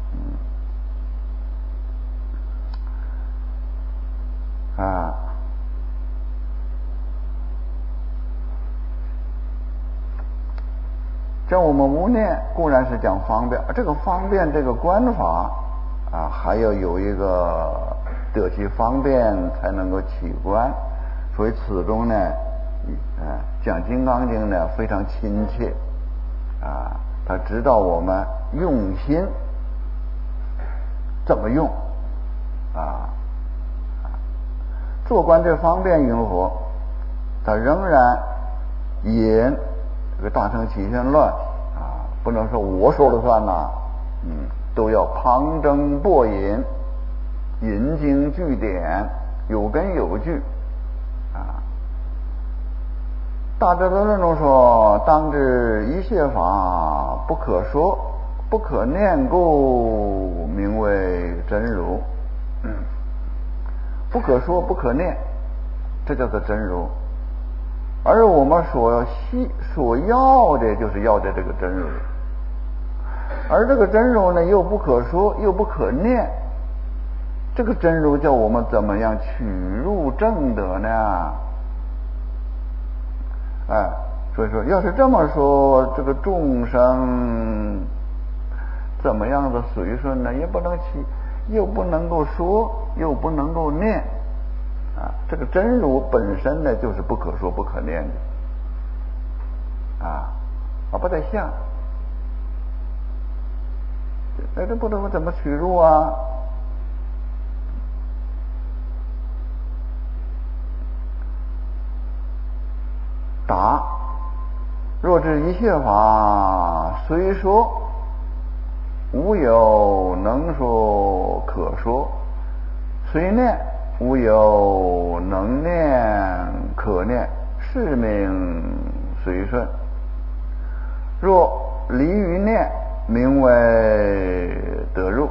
Speaker 1: 像我们无念固然是讲方便，这个方便这个观法啊，还要有一个得其方便才能够起观，所以此中呢，讲《金刚经》呢非常亲切啊，他知道我们用心怎么用啊，做观这方便云何？他仍然引这个大乘起信论啊，不能说我说了算呐，都要旁征博引，引经据典，有根有据啊。大智度论中说：“当知一切法不可说，不可念故，名为真如。”不可说，不可念，这叫做真如。而我们所要的，就是要的这个真如。而这个真如呢，又不可说，又不可念。这个真如叫我们怎么样取入正德呢？所以说，要是这么说，这个众生怎么样的随顺呢？也不能又不能够说，又不能够念。这个真如本身呢，就是不可说不可念的不得相。这不能怎么取入啊？答：若知一切法虽说，无有能说可说；虽念，无有能念可念，是名随顺。若离于念，名为得入。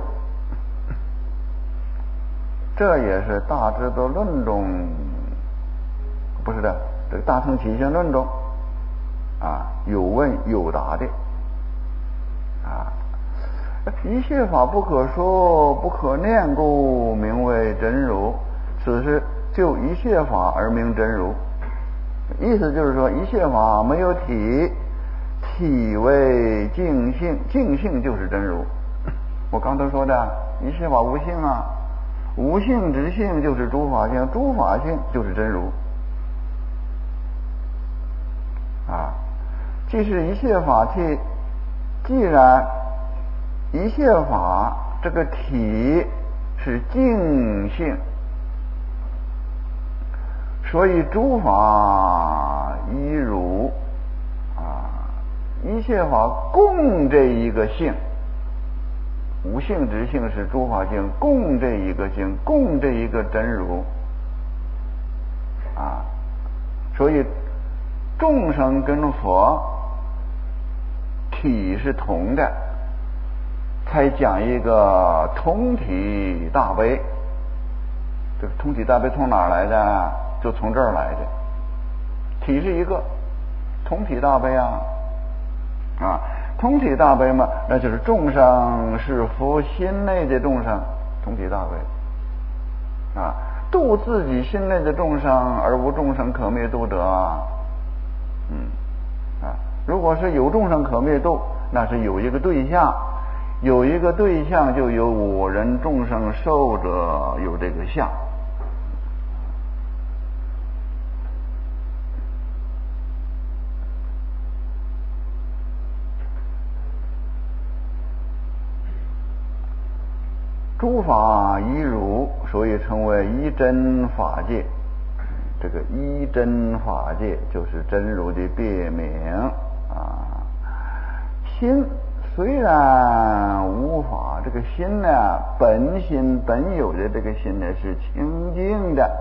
Speaker 1: 这也是大智度论中，不是的，这个大乘起信论中有问有答的一切法不可说，不可念故，名为真如。此是就一切法而名真如。意思就是说，一切法没有体，体为净性，净性就是真如。我刚才说的一切法无性无性之性就是诸法性，诸法性就是真如即是一切法体。既然一切法这个体是净性，所以诸法依如一切法共这一个性。无性之性是诸法性，共这一个性，共这一个真如所以众生跟佛体是同的，才讲一个同体大悲。这个同体大悲从哪儿来的？就从这儿来的。体是一个，同体大悲同体大悲嘛，那就是众生是佛心内的众生同体大悲啊，度自己心内的众生，而无众生可灭度者啊。如果是有众生可灭度，那是有一个对象，有一个对象就有我人众生受者有这个相。诸法依如，所以称为依真法界。这个依真法界就是真如的别名啊。心虽然无法，这个心呢，本心本有的这个心呢是清净的，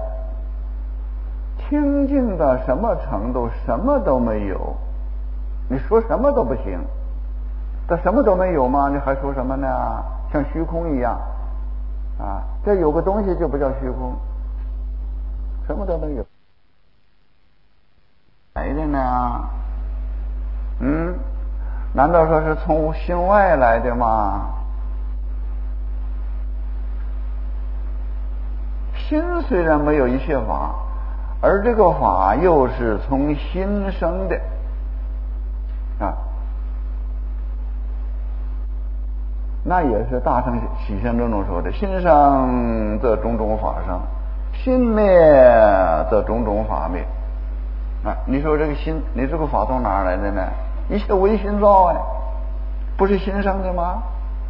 Speaker 1: 清净到什么程度？什么都没有，你说什么都不行。这什么都没有吗？你还说什么呢？像虚空一样啊，这有个东西就不叫虚空，什么都没有。来的呢？难道说是从心外来的吗？心虽然没有一切法，而这个法又是从心生的啊。那也是大乘起先中说的，心生则种种法生，心灭则种种法灭啊。你说这个心，你这个法从哪儿来的呢？一切唯心造哎，不是心生的吗？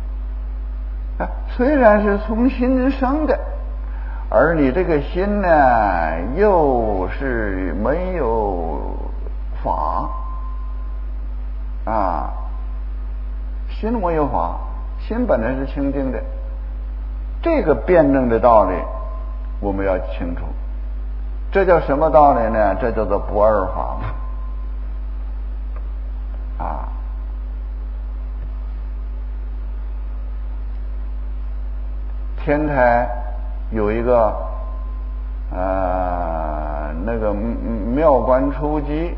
Speaker 1: 虽然是从心生的，而你这个心呢，又是没有法啊，心没有法，心本来是清净的。这个辩证的道理我们要清楚，这叫什么道理呢？这叫做不二法啊。天台有一个那个妙观初机，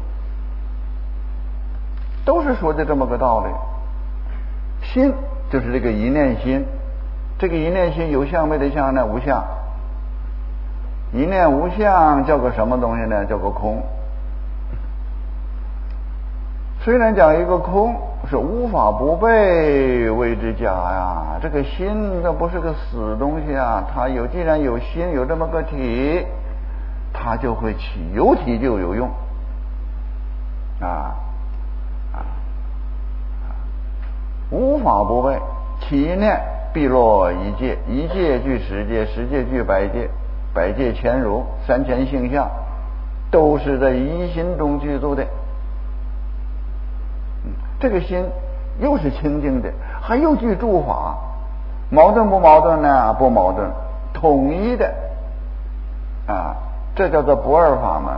Speaker 1: 都是说的这么个道理。心就是这个一念心，这个一念心有相没得相呢？无相。一念无相叫个什么东西呢？叫个空。虽然讲一个空是无法不备谓之假呀，这个心这不是个死东西啊，它有，既然有心，有这么个体，它就会起，有体就有用无法不备，起一念必落一界，一界具十界，十界具百界，百界前如，三千性相都是在一心中具足的。这个心又是清净的，还又具诸法，矛盾不矛盾呢？不矛盾，统一的啊，这叫做不二法门。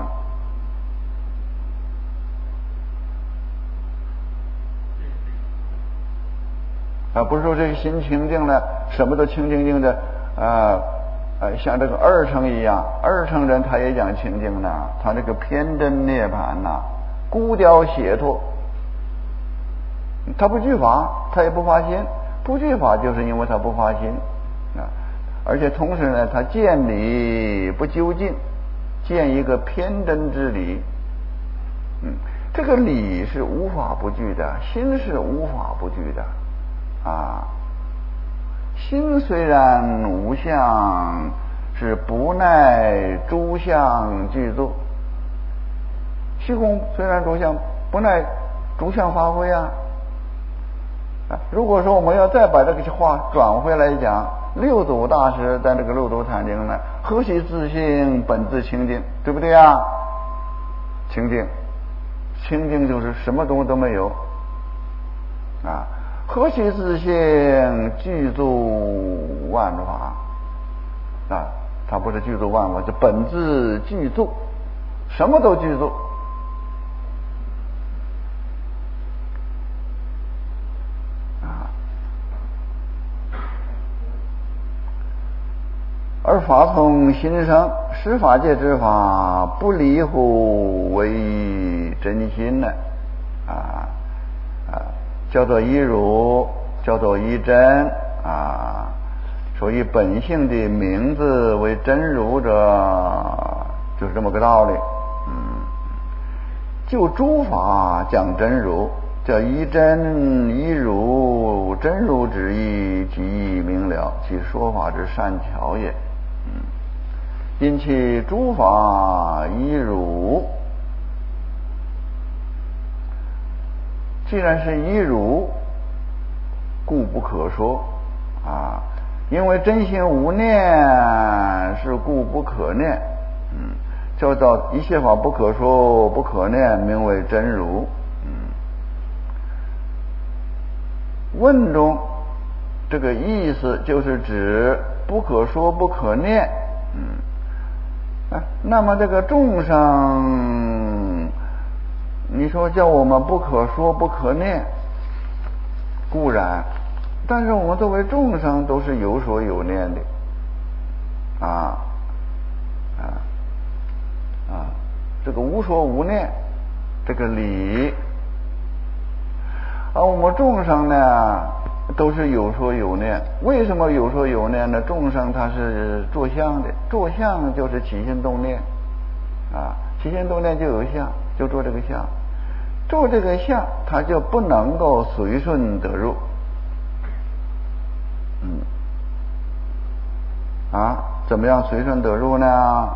Speaker 1: 不是说这个心清净了，什么都清清净的像这个二乘一样，二乘人他也讲清净呢，他这个偏真涅盘呐，孤雕解脱。他不具法，他也不发心，不具法就是因为他不发心而且同时呢，他见理不究竟，见一个偏真之理。这个理是无法不具的，心是无法不具的心虽然无相，是不耐诸相具足。虚空虽然诸相，不耐诸相发挥如果说我们要再把这个话转回来讲，六祖大师在这个六祖坛经呢，何其自性本自清净，对不对啊？清净，清净就是什么东西都没有何其自性具足万法它不是具足万法，就本自具足，什么都具足而法从心生，十法界之法不离乎为真心呢叫做依如，叫做依真所以本性的名字为真如者，就是这么个道理。就诸法讲真如，叫一真一如，真如之意，即意明了，其说法之善巧也。因其诸法一如，既然是一如，故不可说啊。因为真心无念，是故不可念。叫做一切法不可说不可念，名为真如。问中这个意思就是指不可说不可念。那么这个众生，你说叫我们不可说不可念，固然，但是我们作为众生都是有说有念的这个无说无念这个理，而我们众生呢都是有说有念。为什么有说有念呢？众生它是着相的，着相就是起心动念起心动念就有相，就着这个相，着这个相它就不能够随顺得入。怎么样随顺得入呢？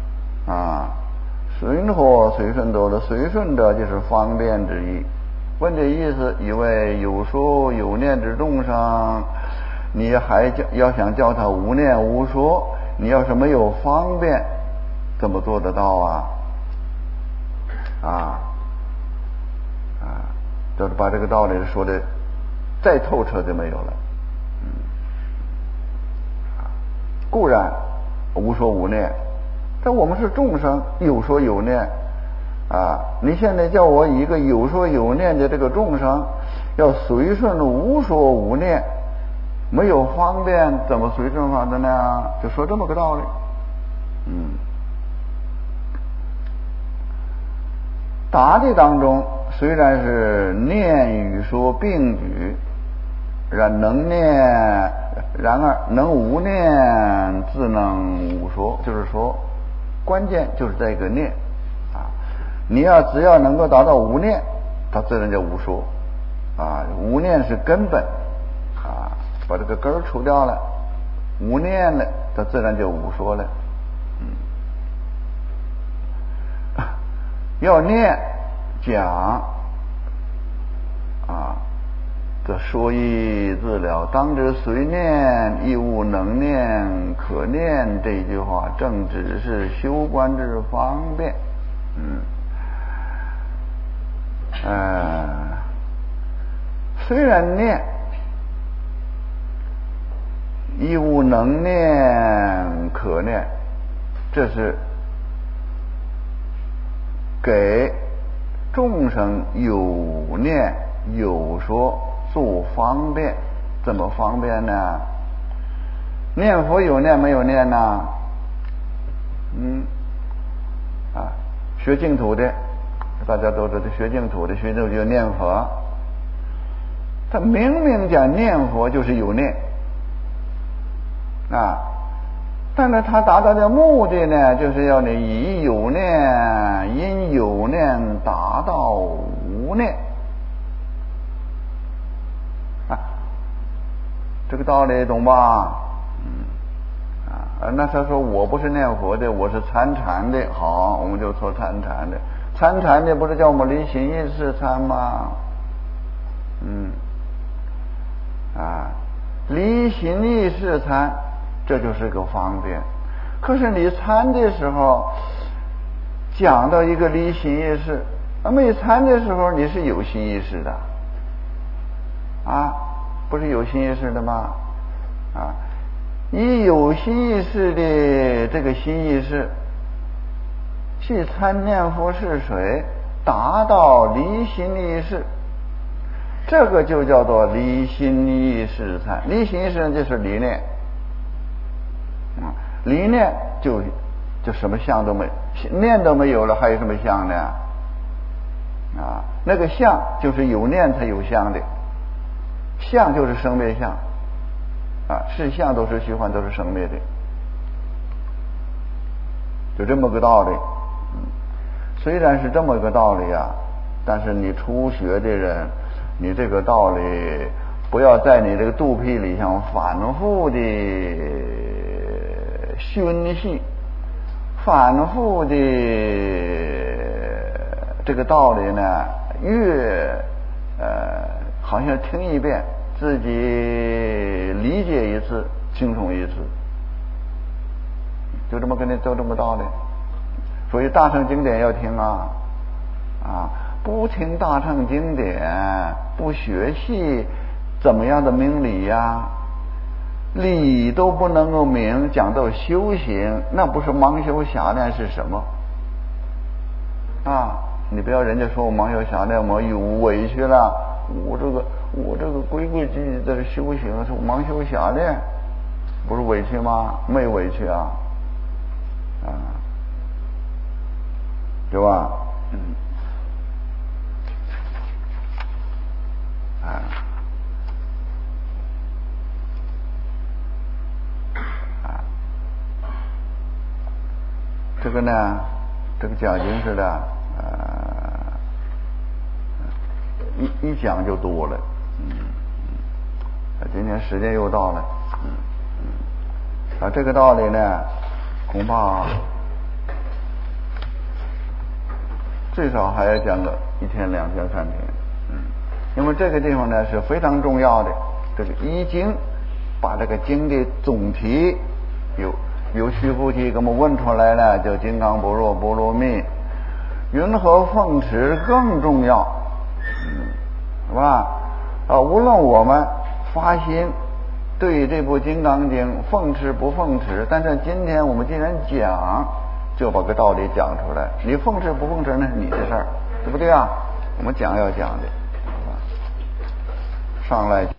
Speaker 1: 寻何随顺得的？随顺的就是方便之意。问这意思，以为有说有念之众生，你还要想叫他无念无说，你要是没有方便，怎么做得到就是把这个道理说的再透彻就没有了。固然无说无念，但我们是众生，有说有念你现在叫我一个有说有念的这个众生，要随顺无说无念，没有方便，怎么随顺法的呢？就说这么个道理。答的当中虽然是念与说并举，然而能无念自能无说，就是说关键就是这个念你只要能够达到无念，它自然就无说无念是根本把这个根儿除掉了，无念了，它自然就无说了。要念讲这说意自了，当知随念亦无能念可念，这句话正只是修观之方便。虽然念亦无能念可念，这是给众生有念有说做方便。怎么方便呢？念佛有念没有念呢？学净土的大家都知道，学净土的学净土就念佛，他明明讲念佛就是有念但是他达到的目的呢，就是要你以有念因有念达到无念这个道理懂吧？那他说我不是念佛的，我是参禅的，好，我们就说参禅的。参禅的不是叫我们离心意识参吗？离心意识参，这就是个方便。可是你参的时候讲到一个离心意识，没参的时候你是有心意识的不是有心意识的吗？以有心意识的这个心意识去参念佛是水，达到离心意识，这个就叫做离心意识参。离心意识就是离念离念就什么相都没，念都没有了，还有什么相呢？那个相就是有念才有相的，相就是生灭相是相都是虚幻，都是生灭的，就这么个道理。虽然是这么个道理啊，但是你初学的人，你这个道理不要在你这个肚皮里上反复的熏习，反复的这个道理呢，越好像听一遍，自己理解一次，轻松一次，就这么跟你走这么道理。所以大乘经典要听啊，不听大乘经典，不学习，怎么样的明理呀？理都不能够明，讲到修行，那不是盲修瞎练是什么？你不要人家说我盲修瞎练，我有委屈了，我这个规规矩矩在这修行，是盲修瞎练，不是委屈吗？没委屈啊，对吧？这个呢，这个讲经似的，一讲就多了。今天时间又到了。这个道理呢，恐怕最少还要讲个1天、2天、3天。因为这个地方呢是非常重要的，这个一经把这个经的总题由须菩提给我们问出来了，叫金刚不弱波罗蜜，云何奉持更重要，是吧？无论我们发心对这部金刚经奉持不奉持，但是今天我们既然讲，就把个道理讲出来，你奉持不奉持那是你的事儿，对不对啊？我们讲要讲的，上来